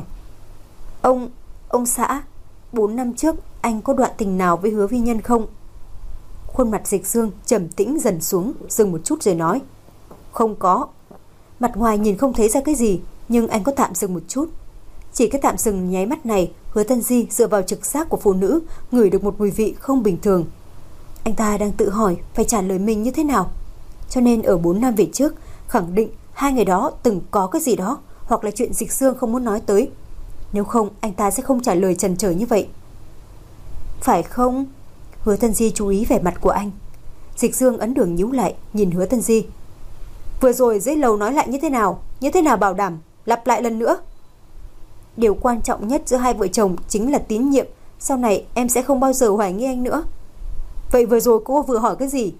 Ông xã, 4 năm trước anh có đoạn tình nào với Hứa Vi Nhân không? Khuôn mặt Dịch Dương trầm tĩnh dần xuống, dừng một chút rồi nói: Không có. Mặt ngoài nhìn không thấy ra cái gì, nhưng anh có tạm dừng một chút. Chỉ cái tạm dừng nháy mắt này, Hứa Tân Di dựa vào trực giác của phụ nữ ngửi được một mùi vị không bình thường. Anh ta đang tự hỏi phải trả lời mình như thế nào. Cho nên ở 4 năm về trước, khẳng định hai người đó từng có cái gì đó, hoặc là chuyện Dịch Dương không muốn nói tới. Nếu không, anh ta sẽ không trả lời chần chờ như vậy. Phải không? Hứa Tân Di chú ý vẻ mặt của anh. Dịch Dương ấn đường nhíu lại, nhìn Hứa Tân Di. Vừa rồi dưới lầu nói lại như thế nào? Như thế nào bảo đảm? Lặp lại lần nữa. Điều quan trọng nhất giữa hai vợ chồng chính là tín nhiệm. Sau này em sẽ không bao giờ hoài nghi anh nữa. Vậy vừa rồi cô vừa hỏi cái gì?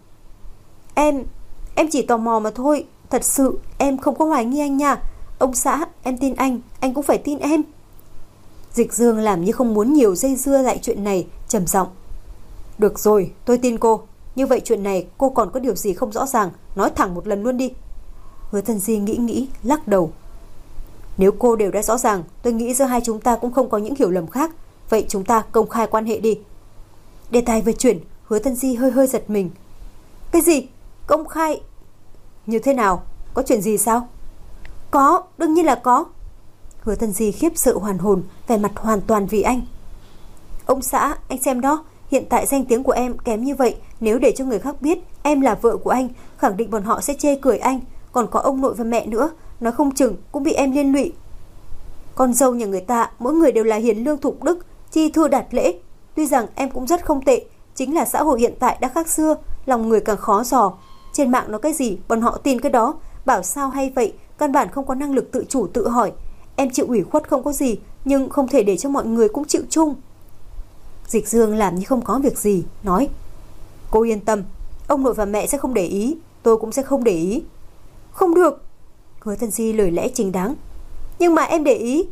Em chỉ tò mò mà thôi. Thật sự em không có hoài nghi anh nha. Ông xã, em tin anh cũng phải tin em. Dịch Dương làm như không muốn nhiều dây dưa lại chuyện này, trầm giọng. Được rồi, tôi tin cô. Như vậy chuyện này cô còn có điều gì không rõ ràng, nói thẳng một lần luôn đi. Hứa Tân Di nghĩ, lắc đầu. Nếu cô đều đã rõ ràng, tôi nghĩ giữa hai chúng ta cũng không có những hiểu lầm khác. Vậy chúng ta công khai quan hệ đi. Đề tài vừa chuyển, Hứa Tân Di hơi giật mình. Cái gì? Công khai? Như thế nào? Có chuyện gì sao? Có, đương nhiên là có. Hứa Tân Di khiếp sợ hoàn hồn, vẻ mặt hoàn toàn vì anh. Ông xã, anh xem đó, hiện tại danh tiếng của em kém như vậy, nếu để cho người khác biết em là vợ của anh, khẳng định bọn họ sẽ chê cười anh. Còn có ông nội và mẹ nữa, nói không chừng cũng bị em liên lụy. Con dâu nhà người ta mỗi người đều là hiền lương thục đức, chi thưa đạt lễ. Tuy rằng em cũng rất không tệ, chính là xã hội hiện tại đã khác xưa, lòng người càng khó dò. Trên mạng nói cái gì bọn họ tin cái đó, bảo sao hay vậy, căn bản không có năng lực tự chủ tự hỏi. Em chịu ủy khuất không có gì, nhưng không thể để cho mọi người cũng chịu chung. Dịch Dương làm như không có việc gì, nói: Cô yên tâm, ông nội và mẹ sẽ không để ý, tôi cũng sẽ không để ý. Không được. Hứa Tân Di lời lẽ chính đáng. Nhưng mà em để ý.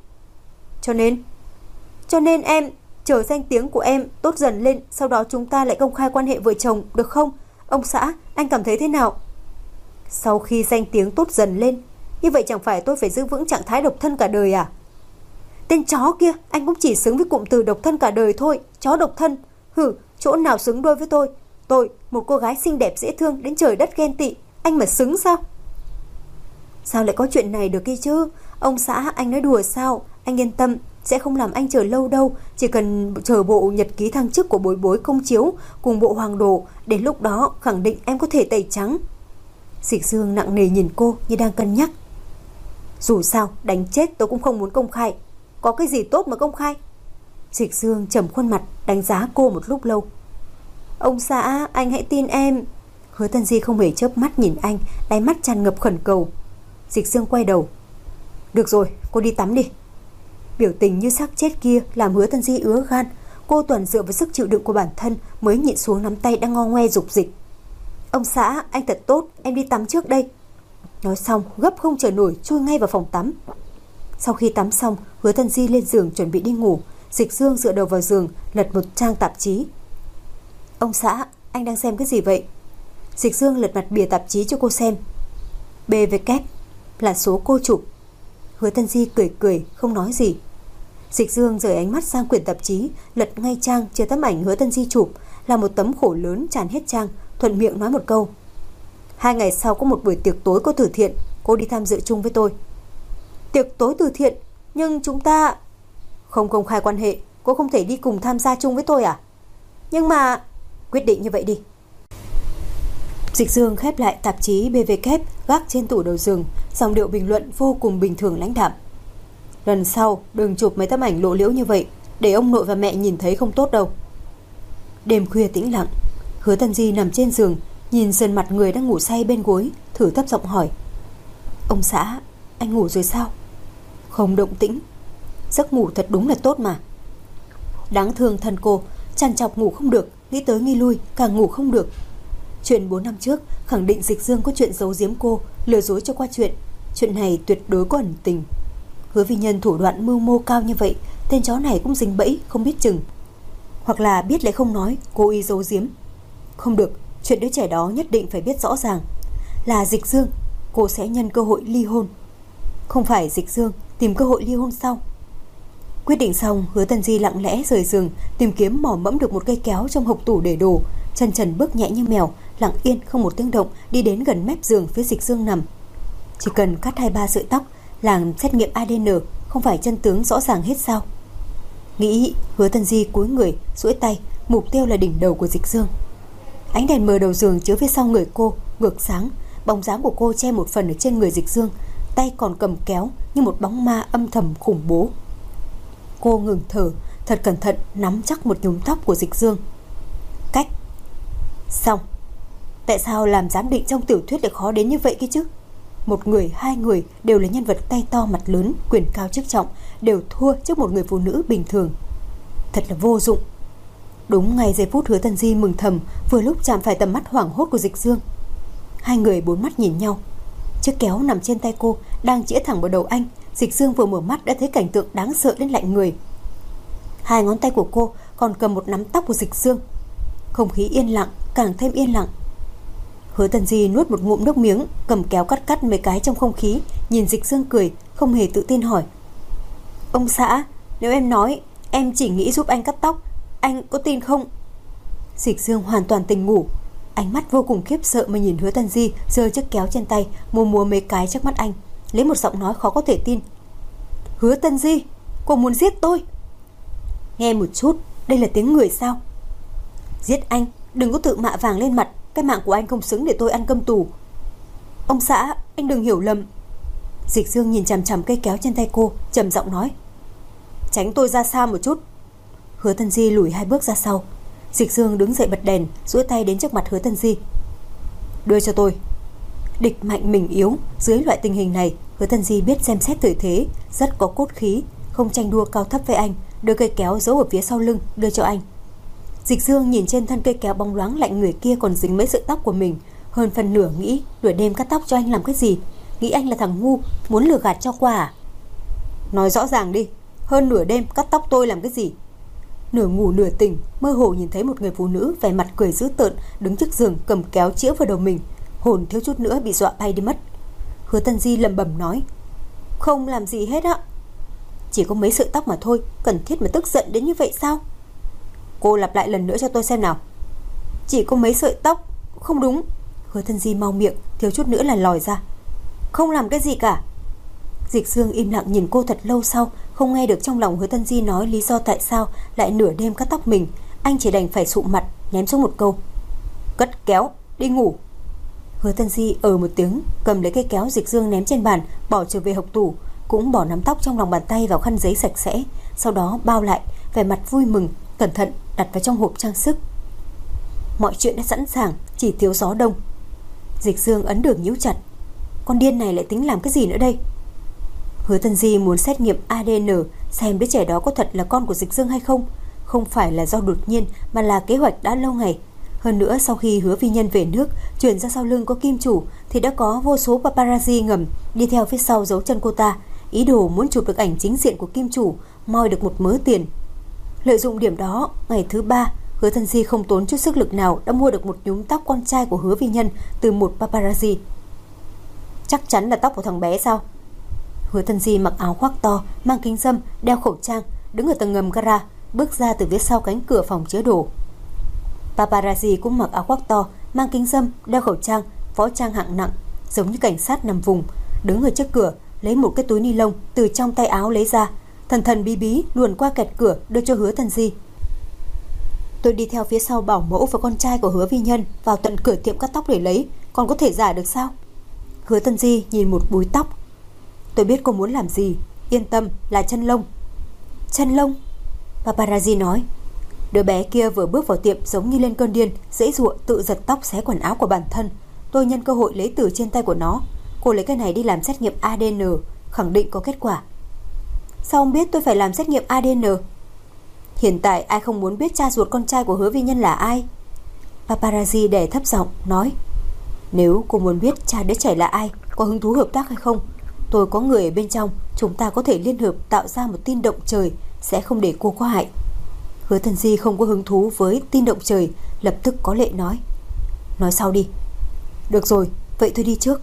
Cho nên em chờ danh tiếng của em tốt dần lên, sau đó chúng ta lại công khai quan hệ vợ chồng, được không? Ông xã, anh cảm thấy thế nào? Sau khi danh tiếng tốt dần lên, như vậy chẳng phải tôi phải giữ vững trạng thái độc thân cả đời à? Tên chó kia, anh cũng chỉ xứng với cụm từ độc thân cả đời thôi. Chó độc thân, chỗ nào xứng đôi với tôi? Tôi, một cô gái xinh đẹp dễ thương đến trời đất ghen tị, anh mà xứng sao? Sao lại có chuyện này được kia chứ? Ông xã, anh nói đùa sao? Anh yên tâm, sẽ không làm anh chờ lâu đâu. Chỉ cần chờ bộ nhật ký thăng chức của Bối Bối công chiếu cùng bộ hoàng đồ, đến lúc đó khẳng định em có thể tẩy trắng. Dịch Dương nặng nề nhìn cô như đang cân nhắc. Dù sao, đánh chết tôi cũng không muốn công khai. Có cái gì tốt mà công khai? Dịch Dương trầm khuôn mặt đánh giá cô một lúc lâu. Ông xã, anh hãy tin em. Hứa Tân Di không hề chớp mắt nhìn anh, đáy mắt tràn ngập khẩn cầu. Dịch Dương quay đầu. Được rồi, cô đi tắm đi. Biểu tình như xác chết kia làm Hứa Tân Di ứa gan. Cô toàn dựa vào sức chịu đựng của bản thân mới nhịn xuống nắm tay đang ngo ngoe dục dịch. Ông xã, anh thật tốt, em đi tắm trước đây. Nói xong gấp không chờ nổi chui ngay vào phòng tắm. Sau khi tắm xong, Hứa Tân Di lên giường chuẩn bị đi ngủ. Dịch Dương dựa đầu vào giường lật một trang tạp chí. Ông xã, anh đang xem cái gì vậy? Dịch Dương lật mặt bìa tạp chí cho cô xem. BVK là số cô chụp. Hứa Tân Di cười cười không nói gì. Dịch Dương rời ánh mắt sang quyển tạp chí, lật ngay trang chia tấm ảnh Hứa Tân Di chụp, là một tấm khổ lớn tràn hết trang, thuận miệng nói một câu. 2 ngày sau có một buổi tiệc tối có từ thiện, cô đi tham dự chung với tôi. Tiệc tối từ thiện? Nhưng chúng ta... Không công khai quan hệ, cô không thể đi cùng tham gia chung với tôi à? Nhưng mà... Quyết định như vậy đi. Dịch Dương khép lại tạp chí BVK gác trên tủ đầu giường, dòng điệu bình luận vô cùng bình thường lãnh đạm. Lần sau đừng chụp mấy tấm ảnh lộ liễu như vậy, để ông nội và mẹ nhìn thấy không tốt đâu. Đêm khuya tĩnh lặng, Hứa Tân Di nằm trên giường, nhìn sườn mặt người đang ngủ say bên gối, thử thấp giọng hỏi. Ông xã, anh ngủ rồi sao? Không động tĩnh. Giấc ngủ thật đúng là tốt mà. Đáng thương thân cô, trằn trọc ngủ không được, nghĩ tới nghĩ lui càng ngủ không được. Chuyện 4 năm trước khẳng định Dịch Dương có chuyện giấu giếm cô, lừa dối cho qua chuyện. Chuyện này tuyệt đối có ẩn tình. Hứa Vi Nhân thủ đoạn mưu mô cao như vậy, tên chó này cũng dính bẫy không biết chừng. Hoặc là biết lại không nói, cố ý giấu giếm. Không được, chuyện đứa trẻ đó nhất định phải biết rõ ràng. Là Dịch Dương, cô sẽ nhân cơ hội ly hôn. Không phải Dịch Dương tìm cơ hội ly hôn sau. Quyết định xong, Hứa Tân Di lặng lẽ rời giường, tìm kiếm mò mẫm được một cây kéo trong hộc tủ để đồ, chân trần bước nhẹ như mèo, lặng yên không một tiếng động đi đến gần mép giường phía Dịch Dương nằm. Chỉ cần cắt 2-3 sợi tóc, làm xét nghiệm ADN, không phải chân tướng rõ ràng hết sao? Nghĩ, Hứa Tân Di cúi người, duỗi tay, mục tiêu là đỉnh đầu của Dịch Dương. Ánh đèn mờ đầu giường chiếu phía sau người cô, ngược sáng, bóng dáng của cô che một phần ở trên người Dịch Dương, tay còn cầm kéo như một bóng ma âm thầm khủng bố. Cô ngừng thở, thật cẩn thận nắm chắc một nhúm tóc của Dịch Dương. Cách. Xong. Tại sao làm giám định trong tiểu thuyết lại khó đến như vậy kia chứ? Một người, 2 người đều là nhân vật tay to mặt lớn, quyền cao chức trọng, đều thua trước một người phụ nữ bình thường. Thật là vô dụng. Đúng ngay giây phút Hứa Tân Di mừng thầm, vừa lúc chạm phải tầm mắt hoảng hốt của Dịch Dương. 2 người bốn mắt nhìn nhau. Chiếc kéo nằm trên tay cô đang chĩa thẳng vào đầu anh. Dịch Dương vừa mở mắt đã thấy cảnh tượng đáng sợ đến lạnh người. 2 ngón tay của cô còn cầm một nắm tóc của Dịch Dương. Không khí yên lặng, càng thêm yên lặng. Hứa Tân Di nuốt một ngụm nước miếng, cầm kéo cắt mấy cái trong không khí, nhìn Dịch Dương cười, không hề tự tin hỏi. Ông xã, nếu em nói em chỉ nghĩ giúp anh cắt tóc, anh có tin không? Dịch Dương hoàn toàn tỉnh ngủ, ánh mắt vô cùng khiếp sợ mà nhìn Hứa Tân Di giơ chiếc kéo trên tay, múa mấy cái trước mắt anh, lấy một giọng nói khó có thể tin. Hứa Tân Di, cô muốn giết tôi? Nghe một chút, đây là tiếng người sao? Giết anh, đừng có tự mạ vàng lên mặt, cái mạng của anh không xứng để tôi ăn cơm tù. Ông xã, anh đừng hiểu lầm. Dịch Dương nhìn chằm chằm cây kéo trên tay cô, trầm giọng nói. Tránh tôi ra xa một chút. Hứa Tân Di lùi 2 bước ra sau. Dịch Dương đứng dậy bật đèn, duỗi tay đến trước mặt Hứa Tân Di. Đưa cho tôi. Địch mạnh mình yếu, dưới loại tình hình này, Hứa Tân Di biết xem xét thời thế, rất có cốt khí, không tranh đua cao thấp với anh, đưa cây kéo giấu ở phía sau lưng đưa cho anh. Dịch Dương nhìn trên thân cây kéo bóng loáng lạnh người kia còn dính mấy sợi tóc của mình, hơn phần nửa nghĩ nửa đêm cắt tóc cho anh làm cái gì, nghĩ anh là thằng ngu muốn lừa gạt cho qua à? Nói rõ ràng đi, hơn nửa đêm cắt tóc tôi làm cái gì? Nửa ngủ nửa tỉnh, mơ hồ nhìn thấy một người phụ nữ vẻ mặt cười dữ tợn đứng trước giường cầm kéo chĩa vào đầu mình, hồn thiếu chút nữa bị dọa bay đi mất. Hứa Tân Di lẩm bẩm nói. Không làm gì hết á. Chỉ có mấy sợi tóc mà thôi, cần thiết mà tức giận đến như vậy sao? Cô lặp lại lần nữa cho tôi xem nào. Chỉ có mấy sợi tóc. Không đúng. Hứa Tân Di mau miệng, thiếu chút nữa là lòi ra. Không làm cái gì cả. Dịch Dương im lặng nhìn cô thật lâu sau, không nghe được trong lòng Hứa Tân Di nói lý do tại sao lại nửa đêm cắt tóc mình. Anh chỉ đành phải sụ mặt, ném xuống một câu. Cất kéo, đi ngủ. Hứa Tân Di một tiếng, cầm lấy cây kéo Dịch Dương ném trên bàn, bỏ trở về hộc tủ, cũng bỏ nắm tóc trong lòng bàn tay vào khăn giấy sạch sẽ, sau đó bao lại, vẻ mặt vui mừng, cẩn thận đặt vào trong hộp trang sức. Mọi chuyện đã sẵn sàng, chỉ thiếu gió đông. Dịch Dương ấn đường nhíu chặt. con điên này lại tính làm cái gì nữa đây? Hứa Tân Di muốn xét nghiệm ADN xem đứa trẻ đó có thật là con của Dịch Dương hay không. Không phải là do đột nhiên mà là kế hoạch đã lâu ngày. Hơn nữa sau khi Hứa Vi Nhân về nước, chuyển ra sau lưng có kim chủ thì đã có vô số paparazzi ngầm đi theo phía sau giấu chân cô ta, ý đồ muốn chụp được ảnh chính diện của kim chủ, moi được một mớ tiền. Lợi dụng điểm đó, ngày thứ 3, Hứa Tân Di không tốn chút sức lực nào đã mua được một nhúm tóc con trai của Hứa Vi Nhân từ một paparazzi. Chắc chắn là tóc của thằng bé sao? Hứa Tân Di mặc áo khoác to, mang kính râm, đeo khẩu trang, đứng ở tầng ngầm gara, bước ra từ phía sau cánh cửa phòng chứa đồ. Paparazzi cũng mặc áo khoác to, mang kính râm, đeo khẩu trang, võ trang hạng nặng, giống như cảnh sát nằm vùng, đứng ở trước cửa, lấy một cái túi ni lông từ trong tay áo lấy ra, thần thần bí bí luồn qua kẹt cửa đưa cho Hứa Tân Di. Tôi đi theo phía sau bảo mẫu và con trai của Hứa Vi Nhân vào tận cửa tiệm cắt tóc để lấy, còn có thể giả được sao? Hứa Tân Di nhìn một búi tóc. Tôi biết cô muốn làm gì, yên tâm, là chân lông. Chân lông? Paparazzi nói. Đứa bé kia vừa bước vào tiệm giống như lên cơn điên, giãy giụa tự giật tóc xé quần áo của bản thân. Tôi nhân cơ hội lấy từ trên tay của nó. Cô lấy cái này đi làm xét nghiệm ADN, khẳng định có kết quả. Sao ông biết tôi phải làm xét nghiệm ADN? Hiện tại ai không muốn biết cha ruột con trai của Hứa Vi Nhân là ai? Paparazzi đè thấp giọng nói. Nếu cô muốn biết cha đứa trẻ là ai, có hứng thú hợp tác hay không, tôi có người ở bên trong, chúng ta có thể liên hợp tạo ra một tin động trời, sẽ không để cô có hại. Hứa Tân Di không có hứng thú với tin động trời, lập tức có lệ nói. Nói sau đi. Được rồi, vậy tôi đi trước.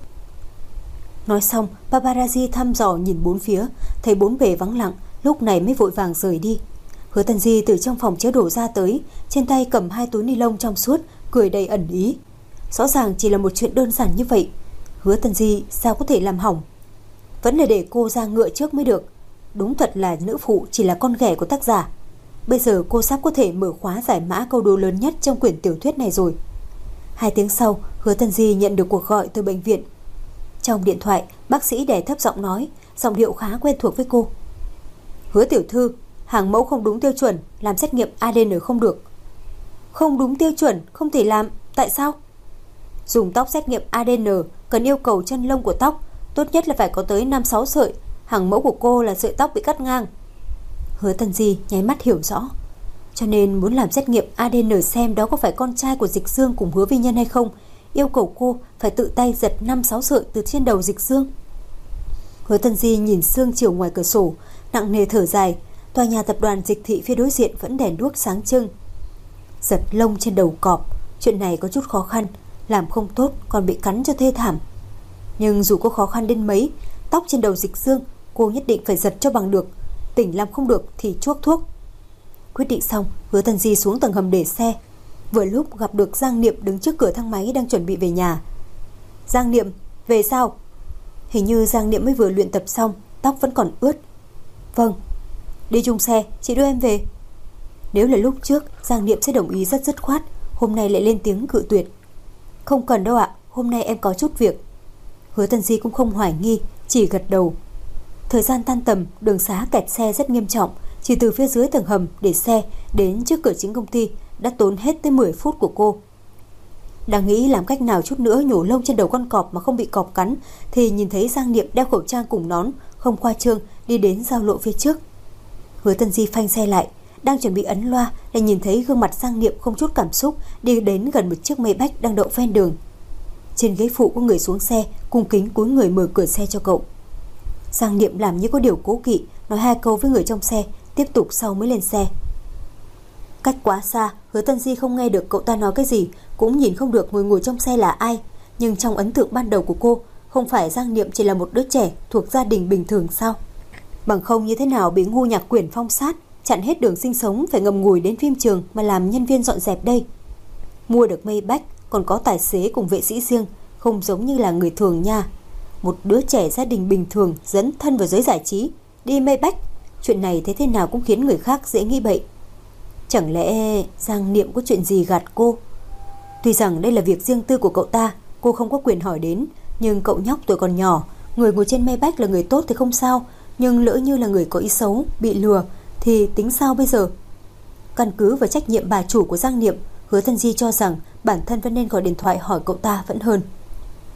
Nói xong, paparazzi thăm dò nhìn bốn phía, thấy bốn bề vắng lặng, lúc này mới vội vàng rời đi. Hứa Tân Di từ trong phòng chứa đồ ra tới, trên tay cầm 2 túi ni lông trong suốt, cười đầy ẩn ý. Rõ ràng chỉ là một chuyện đơn giản như vậy, Hứa Tân Di sao có thể làm hỏng? Vẫn là để cô ra ngựa trước mới được. Đúng thật là nữ phụ chỉ là con ghẻ của tác giả. Bây giờ cô sắp có thể mở khóa giải mã câu đố lớn nhất trong quyển tiểu thuyết này rồi. 2 tiếng sau, Hứa Tân Di nhận được cuộc gọi từ bệnh viện. Trong điện thoại, bác sĩ đè thấp giọng nói, giọng điệu khá quen thuộc với cô. Hứa tiểu thư, hàng mẫu không đúng tiêu chuẩn, làm xét nghiệm ADN không được. Không đúng tiêu chuẩn, không thể làm, tại sao? Dùng tóc xét nghiệm ADN cần yêu cầu chân lông của tóc, tốt nhất là phải có tới 5-6 sợi. Hàng mẫu của cô là sợi tóc bị cắt ngang. Hứa Tân Di nháy mắt hiểu rõ. Cho nên muốn làm xét nghiệm ADN xem đó có phải con trai của Dịch Dương cùng Hứa Vi Nhân hay không, yêu cầu cô phải tự tay giật 5-6 sợi từ trên đầu Dịch Dương. Hứa Tân Di nhìn sương chiều ngoài cửa sổ, nặng nề thở dài. Tòa nhà tập đoàn Dịch Thị phía đối diện vẫn đèn đuốc sáng trưng. Giật lông trên đầu cọp, chuyện này có chút khó khăn, làm không tốt còn bị cắn cho thê thảm. Nhưng dù có khó khăn đến mấy, tóc trên đầu Dịch Dương cô nhất định phải giật cho bằng được. Tỉnh làm không được thì chuốc thuốc. Quyết định xong, Hứa Tân Di xuống tầng hầm để xe. Vừa lúc gặp được Giang Niệm đứng trước cửa thang máy đang chuẩn bị về nhà. Giang Niệm, về sao? Hình như Giang Niệm mới vừa luyện tập xong, tóc vẫn còn ướt. Vâng. Đi chung xe, chị đưa em về. Nếu là lúc trước, Giang Niệm sẽ đồng ý rất dứt khoát, hôm nay lại lên tiếng cự tuyệt. Không cần đâu ạ, hôm nay em có chút việc. Hứa Tân Di cũng không hoài nghi, chỉ gật đầu. Thời gian tan tầm, đường xá kẹt xe rất nghiêm trọng, chỉ từ phía dưới tầng hầm để xe đến trước cửa chính công ty đã tốn hết tới 10 phút của cô. Đang nghĩ làm cách nào chút nữa nhổ lông trên đầu con cọp mà không bị cọp cắn, thì nhìn thấy Giang Niệm đeo khẩu trang cùng nón, không khoa trương đi đến giao lộ phía trước. Hứa Tân Di phanh xe lại, đang chuẩn bị ấn loa lại nhìn thấy gương mặt Giang Niệm không chút cảm xúc đi đến gần một chiếc Maybach đang đậu ven đường. Trên ghế phụ có người xuống xe, cung kính cúi người mở cửa xe cho cậu. Giang Niệm làm như có điều cố kỵ, nói 2 câu với người trong xe, tiếp tục sau mới lên xe. Cách quá xa, Hứa Tân Di không nghe được cậu ta nói cái gì, cũng nhìn không được ngồi trong xe là ai. Nhưng trong ấn tượng ban đầu của cô, không phải Giang Niệm chỉ là một đứa trẻ thuộc gia đình bình thường sao? Bằng không như thế nào bị ngu nhạc quyển phong sát, chặn hết đường sinh sống, phải ngầm ngùi đến phim trường mà làm nhân viên dọn dẹp đây. Mua được Maybach, còn có tài xế cùng vệ sĩ riêng, không giống như là người thường nha. Một đứa trẻ gia đình bình thường dấn thân vào giới giải trí, đi Maybach, chuyện này thế nào cũng khiến người khác dễ nghĩ bậy. Chẳng lẽ Giang Niệm có chuyện gì gạt cô? Tuy rằng đây là việc riêng tư của cậu ta, cô không có quyền hỏi đến, nhưng cậu nhóc tuổi còn nhỏ, người ngồi trên Maybach là người tốt thì không sao, nhưng lỡ như là người có ý xấu, bị lừa thì tính sao bây giờ? Căn cứ vào trách nhiệm bà chủ của Giang Niệm, Hứa Tân Di cho rằng bản thân vẫn nên gọi điện thoại hỏi cậu ta vẫn hơn.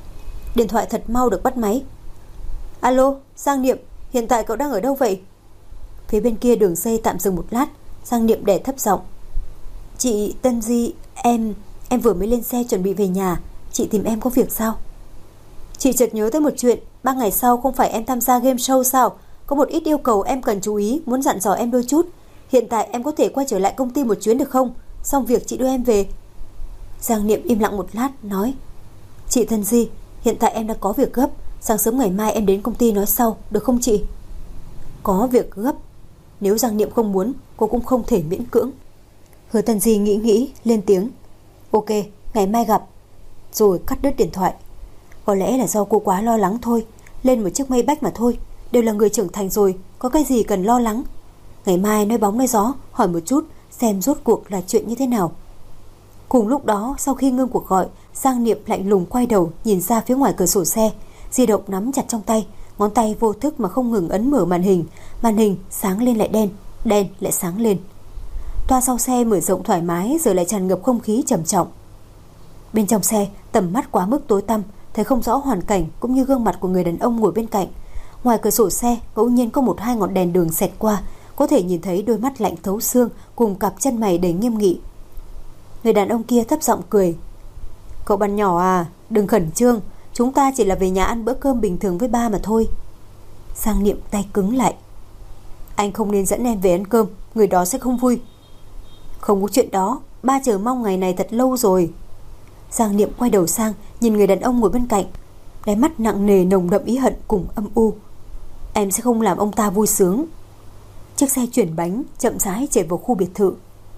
Điện thoại thật mau được bắt máy. Alo, Giang Niệm, hiện tại cậu đang ở đâu vậy? Phía bên kia đường dây tạm dừng một lát. Giang Niệm đè thấp giọng. Chị Tân Di, em vừa mới lên xe chuẩn bị về nhà. Chị tìm em có việc sao? Chị chợt nhớ tới một chuyện. 3 ngày sau không phải em tham gia game show sao? Có một ít yêu cầu em cần chú ý, muốn dặn dò em đôi chút. Hiện tại em có thể quay trở lại công ty một chuyến được không? Xong việc chị đưa em về. Giang Niệm im lặng một lát nói. Chị Tân Di, hiện tại em đang có việc gấp. Sáng sớm ngày mai em đến công ty nói sau, được không chị? Có việc gấp. Nếu Giang Niệm không muốn, cô cũng không thể miễn cưỡng. Hứa Tân Di nghĩ lên tiếng. Ok, ngày mai gặp. Rồi cắt đứt điện thoại. Có lẽ là do cô quá lo lắng thôi. Lên một chiếc Maybach mà thôi. Đều là người trưởng thành rồi, có cái gì cần lo lắng. Ngày mai nói bóng nói gió, hỏi một chút xem rốt cuộc là chuyện như thế nào. Cùng lúc đó, sau khi ngưng cuộc gọi, Giang Niệm lạnh lùng quay đầu nhìn ra phía ngoài cửa sổ xe. Di động nắm chặt trong tay, ngón tay vô thức mà không ngừng ấn mở màn hình. Màn hình sáng lên lại đen, đen lại sáng lên. Toa sau xe mở rộng thoải mái, giờ lại tràn ngập không khí trầm trọng. Bên trong xe, tầm mắt quá mức tối tăm, thấy không rõ hoàn cảnh cũng như gương mặt của người đàn ông ngồi bên cạnh. Ngoài cửa sổ xe, ngẫu nhiên có 1-2 ngọn đèn đường xẹt qua, có thể nhìn thấy đôi mắt lạnh thấu xương cùng cặp chân mày đầy nghiêm nghị. Người đàn ông kia thấp giọng cười. Cậu bạn nhỏ à, đừng khẩn trương, chúng ta chỉ là về nhà ăn bữa cơm bình thường với ba mà thôi. Giang Niệm tay cứng lại. Anh không nên dẫn em về ăn cơm, người đó sẽ không vui. Không có chuyện đó, ba chờ mong ngày này thật lâu rồi. Giang Niệm quay đầu sang nhìn người đàn ông ngồi bên cạnh, đáy mắt nặng nề nồng đậm ý hận cùng âm u. Em sẽ không làm ông ta vui sướng. Chiếc xe chuyển bánh chậm rãi chạy vào khu biệt thự.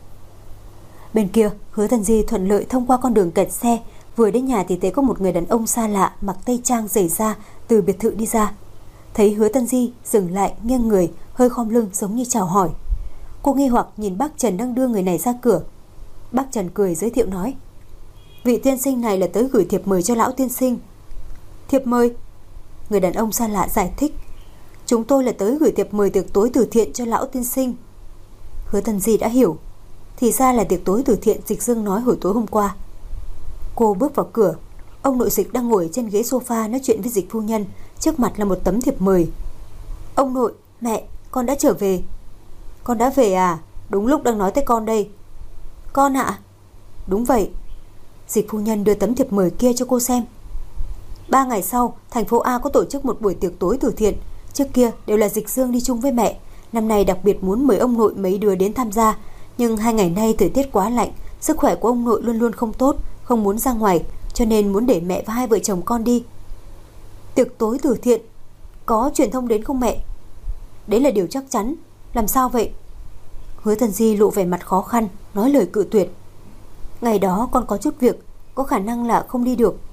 Bên kia, Hứa Tân Di thuận lợi thông qua con đường kẹt xe. Vừa đến nhà thì thấy có một người đàn ông xa lạ mặc tây trang giày da từ biệt thự đi ra. Thấy Hứa Tân Di dừng lại, nghiêng người, hơi khom lưng giống như chào hỏi. Cô nghi hoặc nhìn bác Trần đang đưa người này ra cửa. Bác Trần cười giới thiệu nói. Vị tiên sinh này là tới gửi thiệp mời cho lão tiên sinh. Thiệp mời? Người đàn ông xa lạ giải thích. Chúng tôi là tới gửi thiệp mời tiệc tối từ thiện cho lão tiên sinh. Hứa Tân Di đã hiểu. Thì ra là tiệc tối từ thiện Dịch Dương nói hồi tối hôm qua. Cô bước vào cửa. Ông nội Dịch đang ngồi trên ghế sofa nói chuyện với Dịch phu nhân. Trước mặt là một tấm thiệp mời. Ông nội, mẹ, con đã trở về. Con đã về à? Đúng lúc đang nói tới con đây. Con ạ? Đúng vậy. Dịch phu nhân đưa tấm thiệp mời kia cho cô xem. 3 ngày sau, thành phố A có tổ chức một buổi tiệc tối từ thiện. Trước kia đều là Dịch Dương đi chung với mẹ. Năm nay đặc biệt muốn mời ông nội mấy đứa đến tham gia. Nhưng 2 ngày nay thời tiết quá lạnh, sức khỏe của ông nội luôn luôn không tốt, không muốn ra ngoài, cho nên muốn để mẹ và 2 vợ chồng con đi. Tiệc tối từ thiện, có truyền thông đến không mẹ? Đấy là điều chắc chắn. Làm sao vậy? Hứa Tân Di lộ vẻ mặt khó khăn, nói lời cự tuyệt. Ngày đó con có chút việc, có khả năng là không đi được.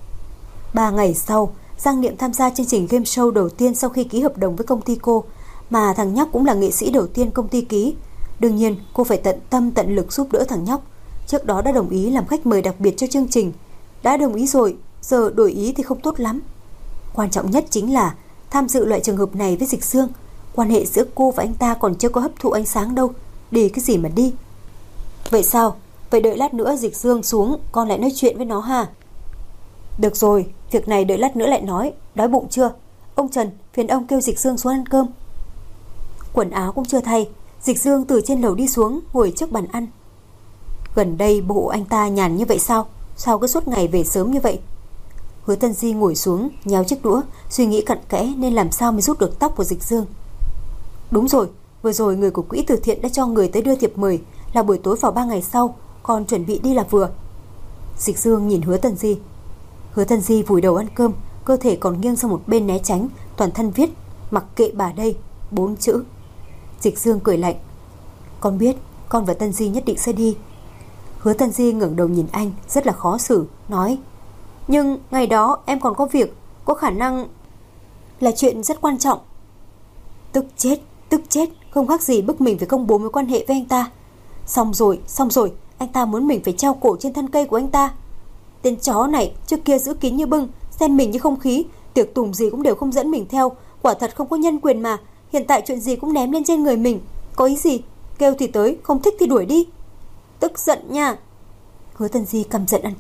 3 ngày sau, Giang Niệm tham gia chương trình game show đầu tiên sau khi ký hợp đồng với công ty cô, mà thằng nhóc cũng là nghệ sĩ đầu tiên công ty ký. Đương nhiên cô phải tận tâm tận lực giúp đỡ thằng nhóc. Trước đó đã đồng ý làm khách mời đặc biệt cho chương trình. Đã đồng ý rồi, giờ đổi ý thì không tốt lắm. Quan trọng nhất chính là tham dự loại trường hợp này với Dịch Dương. Quan hệ giữa cô và anh ta còn chưa có hấp thụ ánh sáng đâu. Đi cái gì mà đi. Vậy sao? Vậy đợi lát nữa Dịch Dương xuống, con lại nói chuyện với nó ha. Được rồi, việc này đợi lát nữa lại nói. Đói bụng chưa? Ông Trần, phiền ông kêu Dịch Dương xuống ăn cơm. Quần áo cũng chưa thay, Dịch Dương từ trên lầu đi xuống, ngồi trước bàn ăn. Gần đây bộ anh ta nhàn như vậy sao? Sao cứ suốt ngày về sớm như vậy? Hứa Tân Di ngồi xuống, nhéo chiếc đũa, suy nghĩ cặn kẽ nên làm sao mới rút được tóc của Dịch Dương. Đúng rồi, vừa rồi người của quỹ từ thiện đã cho người tới đưa thiệp mời, là buổi tối vào 3 ngày sau, còn chuẩn bị đi là vừa. Dịch Dương nhìn Hứa Tân Di. Hứa Tân Di vùi đầu ăn cơm, cơ thể còn nghiêng sang một bên né tránh, toàn thân viết mặc kệ bà đây 4 chữ. Dịch Dương cười lạnh. Con biết, con và Tân Di nhất định sẽ đi. Hứa Tân Di ngẩng đầu nhìn anh, rất là khó xử, nói. Nhưng ngày đó em còn có việc, có khả năng là chuyện rất quan trọng. Tức chết, không khác gì bức mình phải công bố mối quan hệ với anh ta. Xong rồi, anh ta muốn mình phải treo cổ trên thân cây của anh ta. Tên chó này trước kia giữ kín như bưng, xem mình như không khí, tiệc tùng gì cũng đều không dẫn mình theo, quả thật không có nhân quyền mà. Hiện tại chuyện gì cũng ném lên trên người mình. Có ý gì? Kêu thì tới, không thích thì đuổi đi. Tức giận nha. Hứa Tân Di căm giận ăn cơm,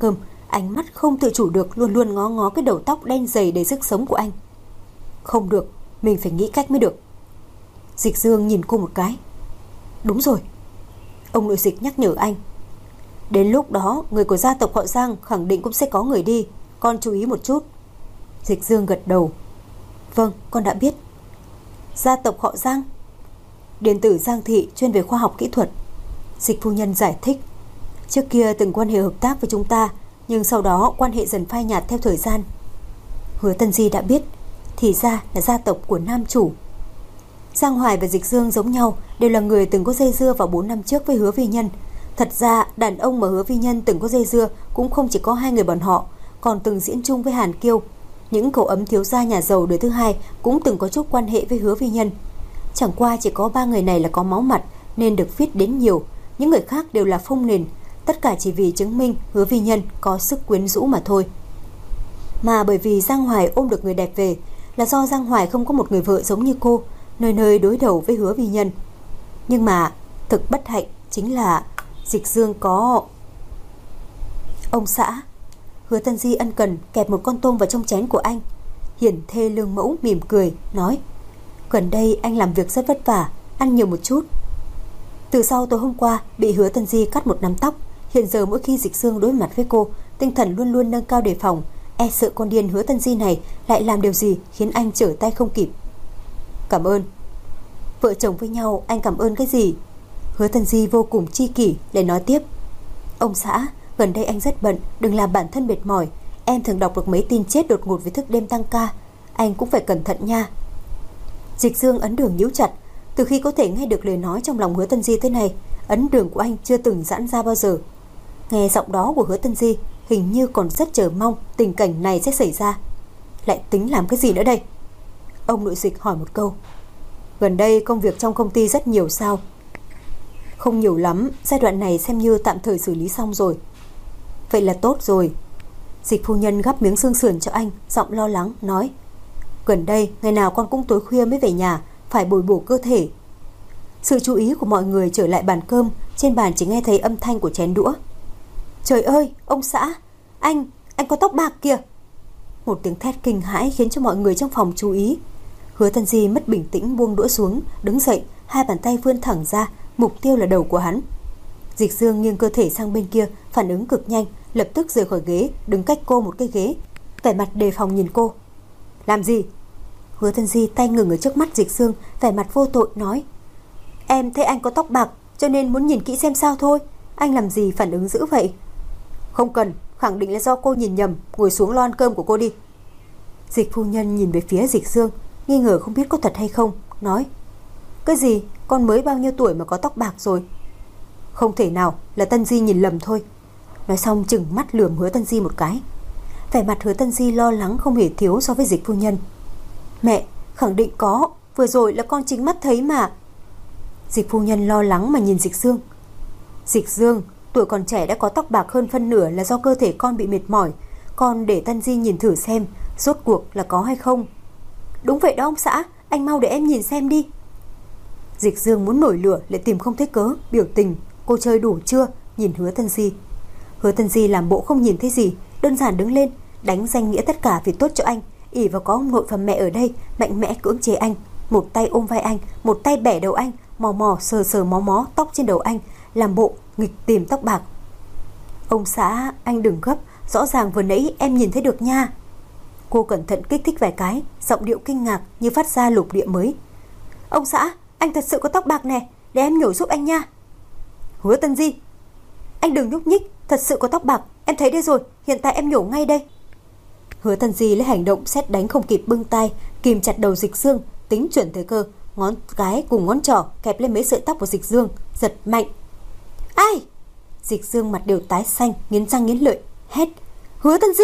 Ánh mắt không tự chủ được luôn luôn ngó ngó cái đầu tóc đen dày đầy sức sống của anh. Không được, mình phải nghĩ cách mới được. Dịch Dương nhìn cô một cái. Đúng rồi, ông nội Dịch nhắc nhở anh. Đến lúc đó người của gia tộc họ Giang khẳng định cũng sẽ có người đi, con chú ý một chút. Dịch Dương gật đầu. Vâng, con đã biết. Gia tộc họ Giang? Điện tử Giang Thị chuyên về khoa học kỹ thuật. Dịch phu nhân giải thích. Trước kia từng quan hệ hợp tác với chúng ta, nhưng sau đó quan hệ dần phai nhạt theo thời gian. Hứa Tân Di đã biết, thì ra là gia tộc của nam chủ. Giang Hoài và Dịch Dương giống nhau, đều là người từng có dây dưa vào 4 năm trước với Hứa Vi Nhân. Thật ra đàn ông mà Hứa Vi Nhân từng có dây dưa cũng không chỉ có 2 người bọn họ, còn từng diễn chung với Hàn Kiêu. Những cậu ấm thiếu gia nhà giàu đời thứ hai cũng từng có chút quan hệ với Hứa Vi Nhân. Chẳng qua chỉ có 3 người này là có máu mặt nên được viết đến nhiều, những người khác đều là phông nền. Tất cả chỉ vì chứng minh Hứa Vi Nhân có sức quyến rũ mà thôi. Mà bởi vì Giang Hoài ôm được người đẹp về, là do Giang Hoài không có một người vợ giống như cô, nơi nơi đối đầu với Hứa Vi Nhân. Nhưng mà thực bất hạnh chính là Dịch Dương có... Ông xã. Hứa Tân Di ân cần kẹp một con tôm vào trong chén của anh. Hiển thê lương mẫu mỉm cười nói, gần đây anh làm việc rất vất vả, ăn nhiều một chút. Từ sau tối hôm qua bị Hứa Tân Di cắt một nắm tóc, hiện giờ mỗi khi Dịch Dương đối mặt với cô, tinh thần luôn luôn nâng cao đề phòng, e sợ con điên Hứa Tân Di này lại làm điều gì khiến anh trở tay không kịp. Cảm ơn. Vợ chồng với nhau anh cảm ơn cái gì? Hứa Tân Di vô cùng chi kỷ lại nói tiếp, ông xã, gần đây anh rất bận, đừng làm bản thân mệt mỏi. Em thường đọc được mấy tin chết đột ngột với thức đêm tăng ca, anh cũng phải cẩn thận nha. Dịch Dương ấn đường nhíu chặt. Từ khi có thể nghe được lời nói trong lòng Hứa Tân Di thế này, ấn đường của anh chưa từng giãn ra bao giờ. Nghe giọng đó của Hứa Tân Di, hình như còn rất chờ mong tình cảnh này sẽ xảy ra. Lại tính làm cái gì nữa đây? Ông nội Dịch hỏi một câu. Gần đây công việc trong công ty rất nhiều sao? Không nhiều lắm, giai đoạn này xem như tạm thời xử lý xong rồi. Vậy là tốt rồi. Dịch phu nhân gắp miếng xương sườn cho anh, giọng lo lắng nói, gần đây ngày nào con cũng tối khuya mới về nhà, phải bồi bổ cơ thể. Sự chú ý của mọi người trở lại bàn cơm, trên bàn chỉ nghe thấy âm thanh của chén đũa. Trời ơi, ông xã, anh có tóc bạc kìa. Một tiếng thét kinh hãi khiến cho mọi người trong phòng chú ý. Hứa Tân Di mất bình tĩnh buông đũa xuống, đứng dậy, 2 bàn tay vươn thẳng ra, mục tiêu là đầu của hắn. Dịch Dương nghiêng cơ thể sang bên kia, phản ứng cực nhanh, lập tức rời khỏi ghế, đứng cách cô một cái ghế, vẻ mặt đề phòng nhìn cô. Làm gì? Hứa Tân Di tay ngừng ở trước mắt Dịch Dương, vẻ mặt vô tội nói, em thấy anh có tóc bạc cho nên muốn nhìn kỹ xem sao thôi. Anh làm gì phản ứng dữ vậy? Không cần, khẳng định là do cô nhìn nhầm, ngồi xuống lo ăn cơm của cô đi. Dịch phu nhân nhìn về phía Dịch Dương, nghi ngờ không biết có thật hay không, nói, cái gì, con mới bao nhiêu tuổi mà có tóc bạc rồi? Không thể nào, là Tân Di nhìn lầm thôi. Nói xong chừng mắt lườm Hứa Tân Di một cái. Vẻ mặt Hứa Tân Di lo lắng không hề thiếu so với Dịch phu nhân. Mẹ, khẳng định có, vừa rồi là con chính mắt thấy mà. Dịch phu nhân lo lắng mà nhìn Dịch Dương. Dịch Dương, tuổi còn trẻ đã có tóc bạc hơn phân nửa là do cơ thể con bị mệt mỏi. Con để Tân Di nhìn thử xem, rốt cuộc là có hay không. Đúng vậy đó ông xã, anh mau để em nhìn xem đi. Dịch Dương muốn nổi lửa lại tìm không thấy cớ, biểu tình, cô chơi đủ chưa, nhìn Hứa Tân Di. Hứa Tân Di làm bộ không nhìn thấy gì, đơn giản đứng lên, đánh danh nghĩa tất cả vì tốt cho anh, ỷ vào có ông nội và mẹ ở đây, mạnh mẽ cưỡng chế anh, một tay ôm vai anh, một tay bẻ đầu anh, mò mò sờ sờ mó mó tóc trên đầu anh, làm bộ nghịch tìm tóc bạc. Ông xã, anh đừng gấp, rõ ràng vừa nãy em nhìn thấy được nha. Cô cẩn thận kích thích vài cái, giọng điệu kinh ngạc như phát ra lục địa mới. Ông xã, anh thật sự có tóc bạc nè, để em nhổ giúp anh nha. Hứa Tân Di, anh đừng nhúc nhích, thật sự có tóc bạc, em thấy đây rồi, hiện tại em nhổ ngay đây. Hứa Tân Di lấy hành động sét đánh không kịp bưng tay, kìm chặt đầu Dịch Dương, tính chuẩn thời cơ, ngón cái cùng ngón trỏ kẹp lên mấy sợi tóc của Dịch Dương, giật mạnh. Ai? Dịch Dương mặt đều tái xanh, nghiến răng nghiến lợi, hét, Hứa Tân Di.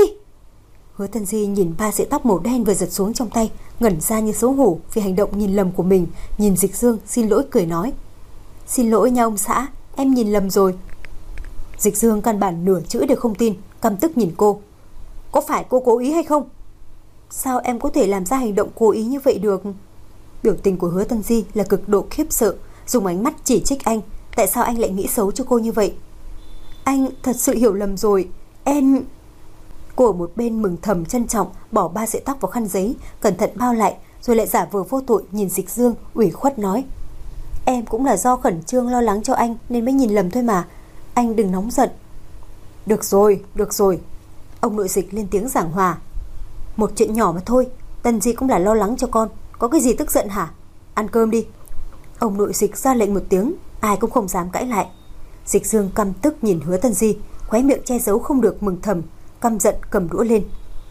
Hứa Tân Di nhìn 3 sợi tóc màu đen vừa giật xuống trong tay, ngẩn ra như xấu hổ vì hành động nhìn lầm của mình, nhìn Dịch Dương xin lỗi cười nói, xin lỗi nha ông xã, em nhìn lầm rồi. Dịch Dương căn bản nửa chữ đều không tin, căm tức nhìn cô. Có phải cô cố ý hay không? Sao em có thể làm ra hành động cố ý như vậy được? Biểu tình của Hứa Tân Di là cực độ khiếp sợ, dùng ánh mắt chỉ trích anh, tại sao anh lại nghĩ xấu cho cô như vậy? Anh thật sự hiểu lầm rồi, em... Cô ở một bên mừng thầm trân trọng bỏ 3 sợi tóc vào khăn giấy, cẩn thận bao lại, rồi lại giả vờ vô tội nhìn Dịch Dương, ủy khuất nói: "Em cũng là do khẩn trương lo lắng cho anh nên mới nhìn lầm thôi mà. Anh đừng nóng giận." Được rồi. Ông nội Dịch lên tiếng giảng hòa. "Một chuyện nhỏ mà thôi, Tân Di cũng là lo lắng cho con, có cái gì tức giận hả? Ăn cơm đi." Ông nội Dịch ra lệnh một tiếng, ai cũng không dám cãi lại. Dịch Dương căm tức nhìn Hứa Tân Di, khóe miệng che giấu không được mừng thầm, căm giận cầm đũa lên.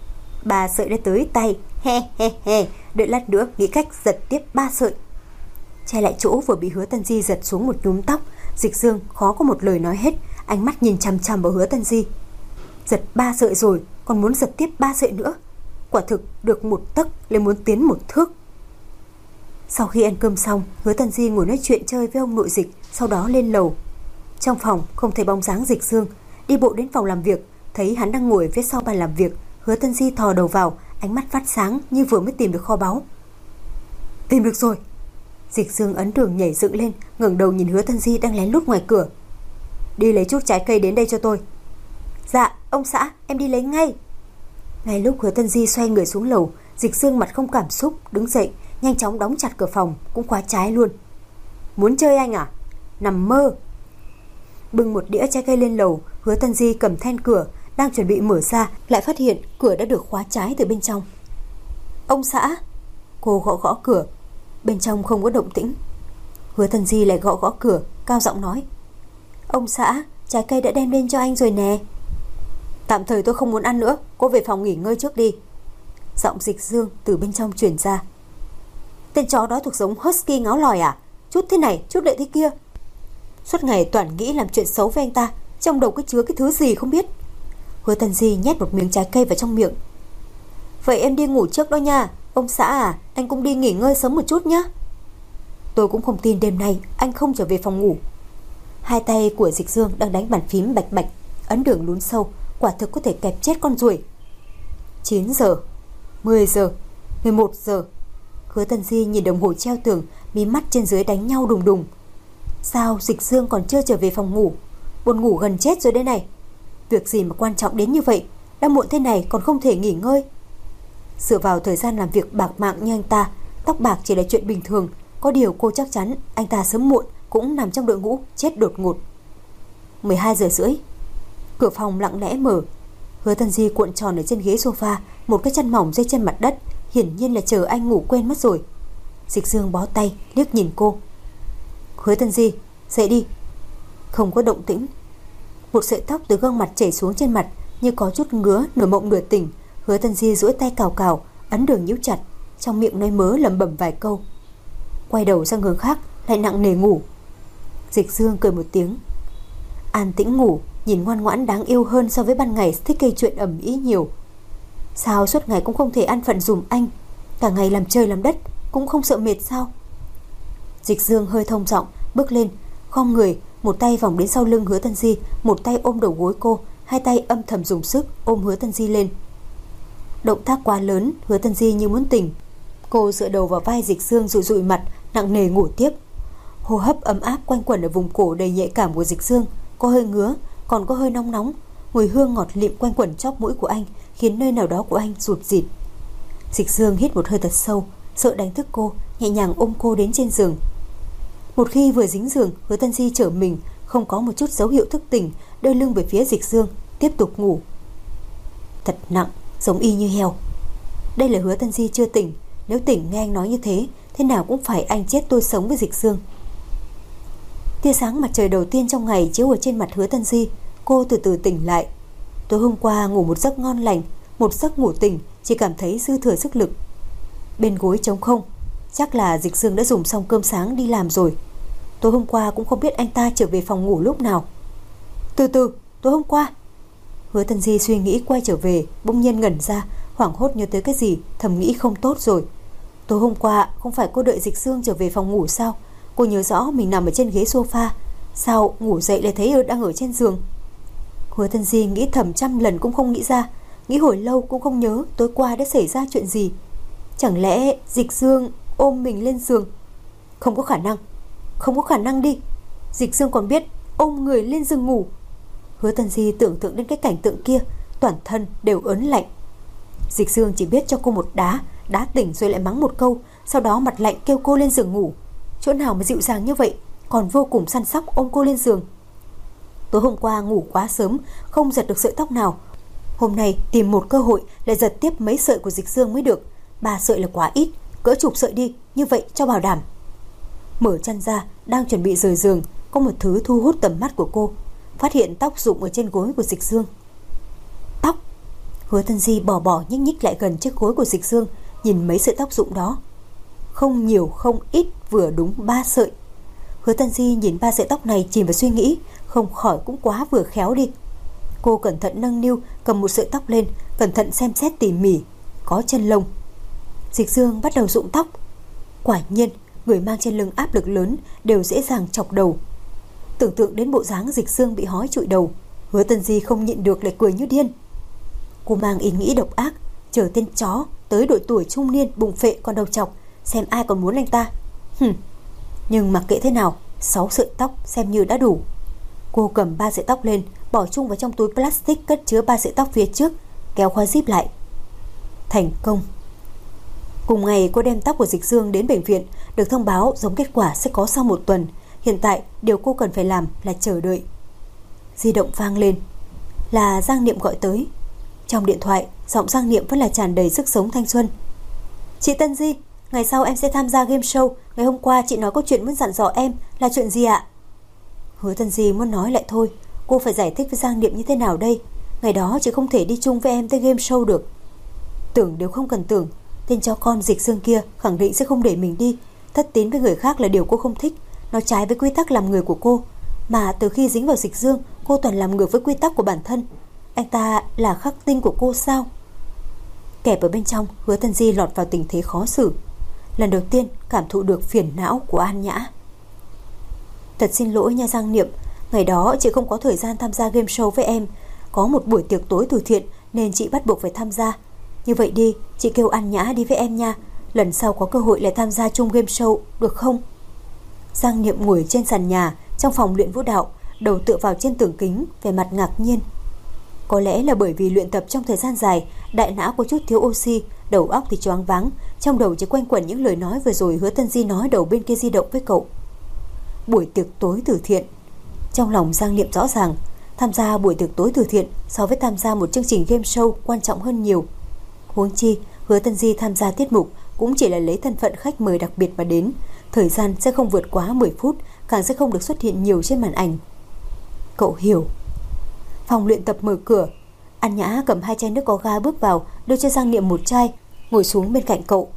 3 sợi đã tới tay, he, đợi lát nữa nghĩ cách giật tiếp 3 sợi. Che lại chỗ vừa bị Hứa Tân Di giật xuống một nhúm tóc, Dịch Dương khó có một lời nói hết, ánh mắt nhìn chằm chằm vào Hứa Tân Di. Giật 3 sợi rồi, còn muốn giật tiếp 3 sợi nữa. Quả thực được 1 tấc lại muốn tiến 1 thước. Sau khi ăn cơm xong, Hứa Tân Di ngồi nói chuyện chơi với ông nội Dịch, sau đó lên lầu. Trong phòng không thấy bóng dáng Dịch Dương, đi bộ đến phòng làm việc, thấy hắn đang ngồi phía sau bàn làm việc. Hứa Tân Di thò đầu vào, ánh mắt phát sáng như vừa mới tìm được kho báu. Tìm được rồi. Dịch Dương ấn đường nhảy dựng lên, ngẩng đầu nhìn Hứa Tân Di đang lén lút ngoài cửa. Đi lấy chút trái cây đến đây cho tôi. Dạ, ông xã, em đi lấy ngay. Ngay lúc Hứa Tân Di xoay người xuống lầu, Dịch Dương mặt không cảm xúc, đứng dậy, nhanh chóng đóng chặt cửa phòng, cũng khóa trái luôn. Muốn chơi anh à? Nằm mơ. Bưng một đĩa trái cây lên lầu, Hứa Tân Di cầm then cửa, đang chuẩn bị mở ra, lại phát hiện cửa đã được khóa trái từ bên trong. Ông xã. Cô gõ gõ cửa, bên trong không có động tĩnh. Hứa Tân Di lại gõ gõ cửa, cao giọng nói: Ông xã, trái cây đã đem lên cho anh rồi nè. Tạm thời tôi không muốn ăn nữa, cô về phòng nghỉ ngơi trước đi. Giọng Dịch Dương từ bên trong truyền ra. Tên chó đó thuộc giống husky ngáo lòi à? Chút thế này, chút lại thế kia. Suốt ngày toàn nghĩ làm chuyện xấu với anh ta, trong đầu có chứa cái thứ gì không biết. Hứa Tân Di nhét một miếng trái cây vào trong miệng. Vậy em đi ngủ trước đó nha. Ông xã à, anh cũng đi nghỉ ngơi sớm một chút nhé. Tôi cũng không tin đêm nay anh không trở về phòng ngủ. Hai tay của Dịch Dương đang đánh bàn phím bạch bạch, ấn đường lún sâu, quả thực có thể kẹp chết con ruồi. 9 giờ, 10 giờ, 11 giờ. Hứa Tân Di nhìn đồng hồ treo tường, mí mắt trên dưới đánh nhau đùng đùng. Sao Dịch Dương còn chưa trở về phòng ngủ? Buồn ngủ gần chết rồi đây này. Việc gì mà quan trọng đến như vậy, đã muộn thế này còn không thể nghỉ ngơi. Dựa vào thời gian làm việc bạc mạng như anh ta, tóc bạc chỉ là chuyện bình thường. Có điều cô chắc chắn anh ta sớm muộn cũng nằm trong đội ngũ chết đột ngột. 12 giờ rưỡi. Cửa phòng lặng lẽ mở. Hứa Tân Di cuộn tròn ở trên ghế sofa, một cái chân mỏng rơi trên mặt đất, hiển nhiên là chờ anh ngủ quên mất rồi. Dịch Dương bó tay liếc nhìn cô. Hứa Tân Di, dậy đi. Không có động tĩnh. Một sợi tóc từ gương mặt chảy xuống trên mặt, như có chút ngứa, nửa mộng nửa tỉnh. Hứa Tân Di duỗi tay cào cào, ấn đường nhíu chặt, trong miệng nói mớ lẩm bẩm vài câu. Quay đầu sang hướng khác, lại nặng nề ngủ. Dịch Dương cười một tiếng. An tĩnh ngủ, nhìn ngoan ngoãn đáng yêu hơn so với ban ngày thích gây chuyện ầm ĩ nhiều. Sao suốt ngày cũng không thể an phận dùm anh, cả ngày làm trời làm đất cũng không sợ mệt sao? Dịch Dương hơi thông giọng bước lên, khom người, một tay vòng đến sau lưng Hứa Tân Di, một tay ôm đầu gối cô, hai tay âm thầm dùng sức ôm Hứa Tân Di lên. Động tác quá lớn, Hứa Tân Di như muốn tỉnh. Cô dựa đầu vào vai Dịch Dương, dụi dụi mặt, nặng nề ngủ tiếp. Hô hấp ấm áp quanh quẩn ở vùng cổ đầy nhạy cảm của Dịch Dương, có hơi ngứa, còn có hơi nóng nóng. Mùi hương ngọt lịm quanh quẩn chóp mũi của anh, khiến nơi nào đó của anh rụt rịt. Dịch Dương hít một hơi thật sâu, sợ đánh thức cô, nhẹ nhàng ôm cô đến trên giường. Một khi vừa dính giường, Hứa Tân Di trở mình, không có một chút dấu hiệu thức tỉnh, đưa lưng về phía Dịch Dương, tiếp tục ngủ. Thật nặng, giống y như heo. Đây là Hứa Tân Di chưa tỉnh, nếu tỉnh nghe anh nói như thế nào cũng phải anh chết tôi sống với Dịch Dương. Tia sáng mặt trời đầu tiên trong ngày chiếu ở trên mặt Hứa Tân Di, cô từ từ tỉnh lại. Tối hôm qua ngủ một giấc ngon lành, một giấc ngủ tỉnh, chỉ cảm thấy dư thừa sức lực. Bên gối trống không, chắc là Dịch Dương đã dùng xong cơm sáng đi làm rồi. Tối hôm qua cũng không biết anh ta trở về phòng ngủ lúc nào. Từ từ, tối hôm qua. Hứa Tân Di suy nghĩ quay trở về, bỗng nhiên ngẩn ra, hoảng hốt nhớ tới cái gì, thầm nghĩ không tốt rồi. Tối hôm qua không phải cô đợi Dịch Dương trở về phòng ngủ sao? Cô nhớ rõ mình nằm ở trên ghế sofa, sao ngủ dậy lại thấy đang ở trên giường? Hứa Tân Di nghĩ thầm trăm lần cũng không nghĩ ra, nghĩ hồi lâu cũng không nhớ tối qua đã xảy ra chuyện gì. Chẳng lẽ Dịch Dương ôm mình lên giường? Không có khả năng, không có khả năng đi. Dịch Dương còn biết ôm người lên giường ngủ. Hứa Tân Di tưởng tượng đến cái cảnh tượng kia, toàn thân đều ớn lạnh. Dịch Dương chỉ biết cho cô một đá tỉnh rồi lại mắng một câu, sau đó mặt lạnh kêu cô lên giường ngủ. Chỗ nào mà dịu dàng như vậy, còn vô cùng săn sóc ôm cô lên giường. Tối hôm qua ngủ quá sớm, không giật được sợi tóc nào. Hôm nay tìm một cơ hội lại giật tiếp mấy sợi của Dịch Dương mới được. 3 sợi là quá ít, cỡ chục sợi đi, như vậy cho bảo đảm. Mở chăn ra, đang chuẩn bị rời giường, có một thứ thu hút tầm mắt của cô. Phát hiện tóc rụng ở trên gối của Dịch Dương. Tóc! Hứa Tân Di bò nhích nhích lại gần chiếc gối của Dịch Dương, nhìn mấy sợi tóc rụng đó. Không nhiều không ít, vừa đúng 3 sợi. Hứa Tân Di nhìn 3 sợi tóc này chìm vào suy nghĩ, không khỏi cũng quá vừa khéo đi. Cô cẩn thận nâng niu, cầm một sợi tóc lên, cẩn thận xem xét tỉ mỉ, có chân lông. Dịch Dương bắt đầu rụng tóc. Quả nhiên, người mang trên lưng áp lực lớn đều dễ dàng chọc đầu. Tưởng tượng đến bộ dáng Dịch Dương bị hói trụi đầu, Hứa Tân Di không nhịn được lại cười như điên. Cô mang ý nghĩ độc ác, chờ tên chó tới độ tuổi trung niên bùng phệ con đầu chọc, xem ai còn muốn anh ta. Nhưng mặc kệ thế nào, 6 sợi tóc xem như đã đủ. Cô cầm 3 sợi tóc lên, bỏ chung vào trong túi plastic cất chứa 3 sợi tóc phía trước, kéo khóa zip lại. Thành công. Cùng ngày cô đem tóc của Dịch Dương đến bệnh viện, được thông báo giống kết quả sẽ có sau 1 tuần. Hiện tại điều cô cần phải làm là chờ đợi. Di động vang lên, là Giang Niệm gọi tới. Trong điện thoại, giọng Giang Niệm vẫn là tràn đầy sức sống thanh xuân. Chị Tân Di, ngày sau em sẽ tham gia game show. Ngày hôm qua chị nói có chuyện muốn dặn dò em, là chuyện gì ạ? Hứa Tân Di muốn nói lại thôi. Cô phải giải thích với Giang Niệm như thế nào đây? Ngày đó chị không thể đi chung với em tới game show được. Tưởng đều không cần tưởng, tên chó con Dịch Dương kia khẳng định sẽ không để mình đi. Thất tín với người khác là điều cô không thích, nó trái với quy tắc làm người của cô. Mà từ khi dính vào Dịch Dương, cô toàn làm ngược với quy tắc của bản thân. Anh ta là khắc tinh của cô sao? Kẹp ở bên trong, Hứa Tân Di lọt vào tình thế khó xử. Lần đầu tiên cảm thụ được phiền não của An Nhã. Thật xin lỗi nha Giang Niệm, ngày đó chị không có thời gian tham gia game show với em. Có một buổi tiệc tối từ thiện nên chị bắt buộc phải tham gia. Như vậy đi, chị kêu An Nhã đi với em nha. Lần sau có cơ hội lại tham gia chung game show, được không? Giang Niệm ngồi trên sàn nhà trong phòng luyện vũ đạo, đầu tựa vào trên tường kính, vẻ mặt ngạc nhiên. Có lẽ là bởi vì luyện tập trong thời gian dài, đại não có chút thiếu oxy, đầu óc thì choáng váng, trong đầu chỉ quanh quẩn những lời nói vừa rồi Hứa Tân Di nói đầu bên kia di động với cậu. Buổi tiệc tối từ thiện. Trong lòng Giang Niệm rõ ràng, tham gia buổi tiệc tối từ thiện so với tham gia một chương trình game show quan trọng hơn nhiều. Huống chi, Hứa Tân Di tham gia tiết mục cũng chỉ là lấy thân phận khách mời đặc biệt mà đến, thời gian sẽ không vượt quá 10 phút, càng sẽ không được xuất hiện nhiều trên màn ảnh. Cậu hiểu. Phòng luyện tập mở cửa, An Nhã cầm 2 chai nước có ga bước vào, đưa cho Giang Niệm một chai, ngồi xuống bên cạnh cậu.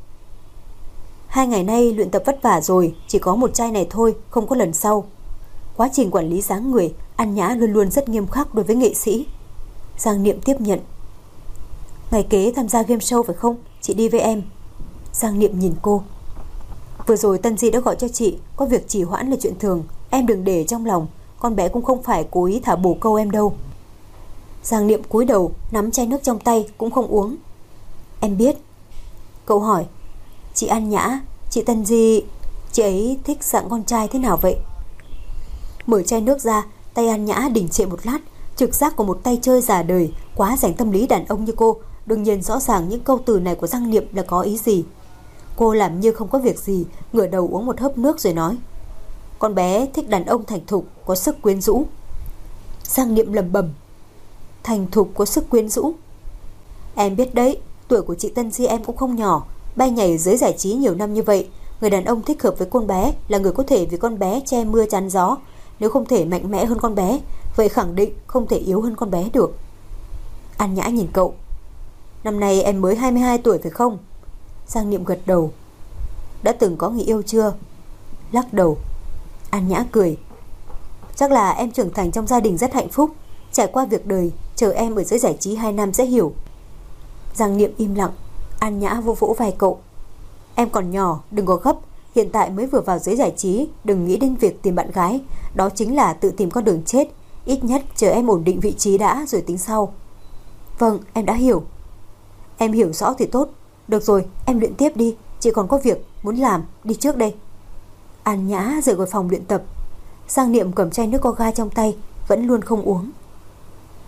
2 ngày nay luyện tập vất vả rồi, chỉ có một chai này thôi, không có lần sau. Quá trình quản lý dáng người, An Nhã luôn luôn rất nghiêm khắc đối với nghệ sĩ. Giang Niệm tiếp nhận. Ngày kế tham gia game show phải không? Chị đi với em. Giang Niệm nhìn cô. Vừa rồi Tân Di đã gọi cho chị, có việc trì hoãn là chuyện thường, em đừng để trong lòng. Con bé cũng không phải cố ý thả bổ câu em đâu. Giang Niệm cúi đầu, nắm chai nước trong tay cũng không uống. Em biết. Cậu hỏi, chị An Nhã, chị Tân Di, chị ấy thích dạng con trai thế nào vậy? Mở chai nước ra, tay An Nhã đình trệ một lát. Trực giác của một tay chơi già đời, quá rành tâm lý đàn ông như cô, đương nhiên rõ ràng những câu từ này của Giang Niệm là có ý gì. Cô làm như không có việc gì, ngửa đầu uống một hớp nước rồi nói, con bé thích đàn ông thành thục, có sức quyến rũ. Giang Niệm lẩm bẩm, thành thục có sức quyến rũ. Em biết đấy, tuổi của chị Tân Di em cũng không nhỏ, bay nhảy ở giới giải trí nhiều năm như vậy, người đàn ông thích hợp với con bé là người có thể vì con bé che mưa chắn gió. Nếu không thể mạnh mẽ hơn con bé, vậy khẳng định không thể yếu hơn con bé được. An Nhã nhìn cậu. Năm nay em mới 22 tuổi phải không? Giang Niệm gật đầu. Đã từng có người yêu chưa? Lắc đầu. An Nhã cười. Chắc là em trưởng thành trong gia đình rất hạnh phúc, trải qua việc đời, chờ em ở giới giải trí 2 năm sẽ hiểu. Giang Niệm im lặng. An Nhã vỗ vỗ vai cậu. Em còn nhỏ, đừng có gấp, hiện tại mới vừa vào giới giải trí, đừng nghĩ đến việc tìm bạn gái, đó chính là tự tìm con đường chết. Ít nhất chờ em ổn định vị trí đã rồi tính sau. Vâng, em đã hiểu. Em hiểu rõ thì tốt. Được rồi, em luyện tiếp đi, chị còn có việc muốn làm, đi trước đây. An Nhã rời khỏi phòng luyện tập. Giang Niệm cầm chai nước có ga trong tay, vẫn luôn không uống.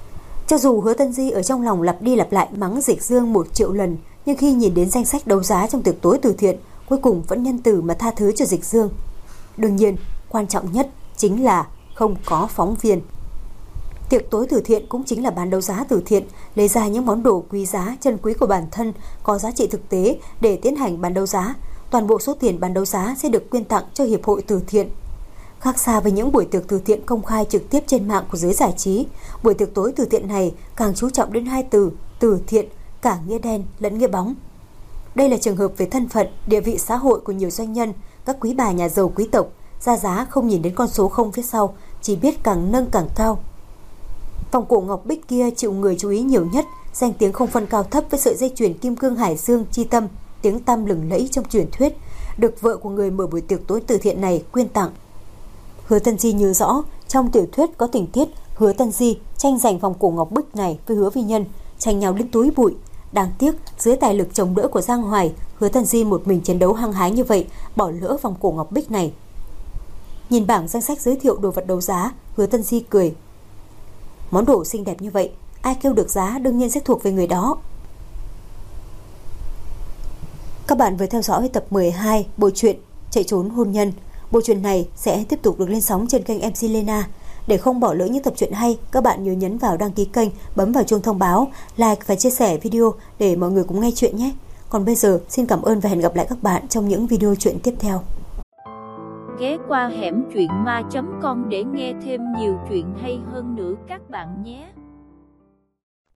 Cho dù Hứa Tân Di ở trong lòng lặp đi lặp lại mắng Dịch Dương 1 triệu lần, nhưng khi nhìn đến danh sách đấu giá trong tiệc tối từ thiện, cuối cùng vẫn nhân từ mà tha thứ cho Dịch Dương. Đương nhiên, quan trọng nhất chính là không có phóng viên. Tiệc tối từ thiện cũng chính là bán đấu giá từ thiện, lấy ra những món đồ quý giá, chân quý của bản thân, có giá trị thực tế để tiến hành bán đấu giá. Toàn bộ số tiền bán đấu giá sẽ được quyên tặng cho hiệp hội từ thiện. Khác xa với những buổi tiệc từ thiện công khai trực tiếp trên mạng của giới giải trí, buổi tiệc tối từ thiện này càng chú trọng đến hai từ từ thiện, cả nghĩa đen lẫn nghĩa bóng. Đây là trường hợp về thân phận, địa vị xã hội của nhiều doanh nhân, các quý bà nhà giàu quý tộc, ra giá không nhìn đến con số không phía sau, chỉ biết càng nâng càng cao. Vòng cổ ngọc bích kia chịu người chú ý nhiều nhất, danh tiếng không phân cao thấp với sợi dây chuyền kim cương hải dương chi tâm, tiếng tăm lừng lẫy trong truyền thuyết, được vợ của người mở buổi tiệc tối từ thiện này quyên tặng. Hứa Tân Di nhớ rõ, trong tiểu thuyết có tình tiết Hứa Tân Di tranh giành vòng cổ ngọc bích này với Hứa Vi Nhân, tranh nhau đến túi bụi. Đáng tiếc, dưới tài lực chống đỡ của Giang Hoài, Hứa Tân Di một mình chiến đấu hăng hái như vậy, bỏ lỡ vòng cổ ngọc bích này. Nhìn bảng danh sách giới thiệu đồ vật đấu giá, Hứa Tân Di cười. Món đồ xinh đẹp như vậy, ai kêu được giá đương nhiên sẽ thuộc về người đó. Các bạn vừa theo dõi tập 12 bộ truyện Chạy trốn hôn nhân. Bộ truyện này sẽ tiếp tục được lên sóng trên kênh MC Lena. Để không bỏ lỡ những tập truyện hay, các bạn nhớ nhấn vào đăng ký kênh, bấm vào chuông thông báo, like và chia sẻ video để mọi người cùng nghe chuyện nhé. Còn bây giờ, xin cảm ơn và hẹn gặp lại các bạn trong những video truyện tiếp theo. Ghé qua hẻm truyện ma.com để nghe thêm nhiều chuyện hay hơn nữa các bạn nhé.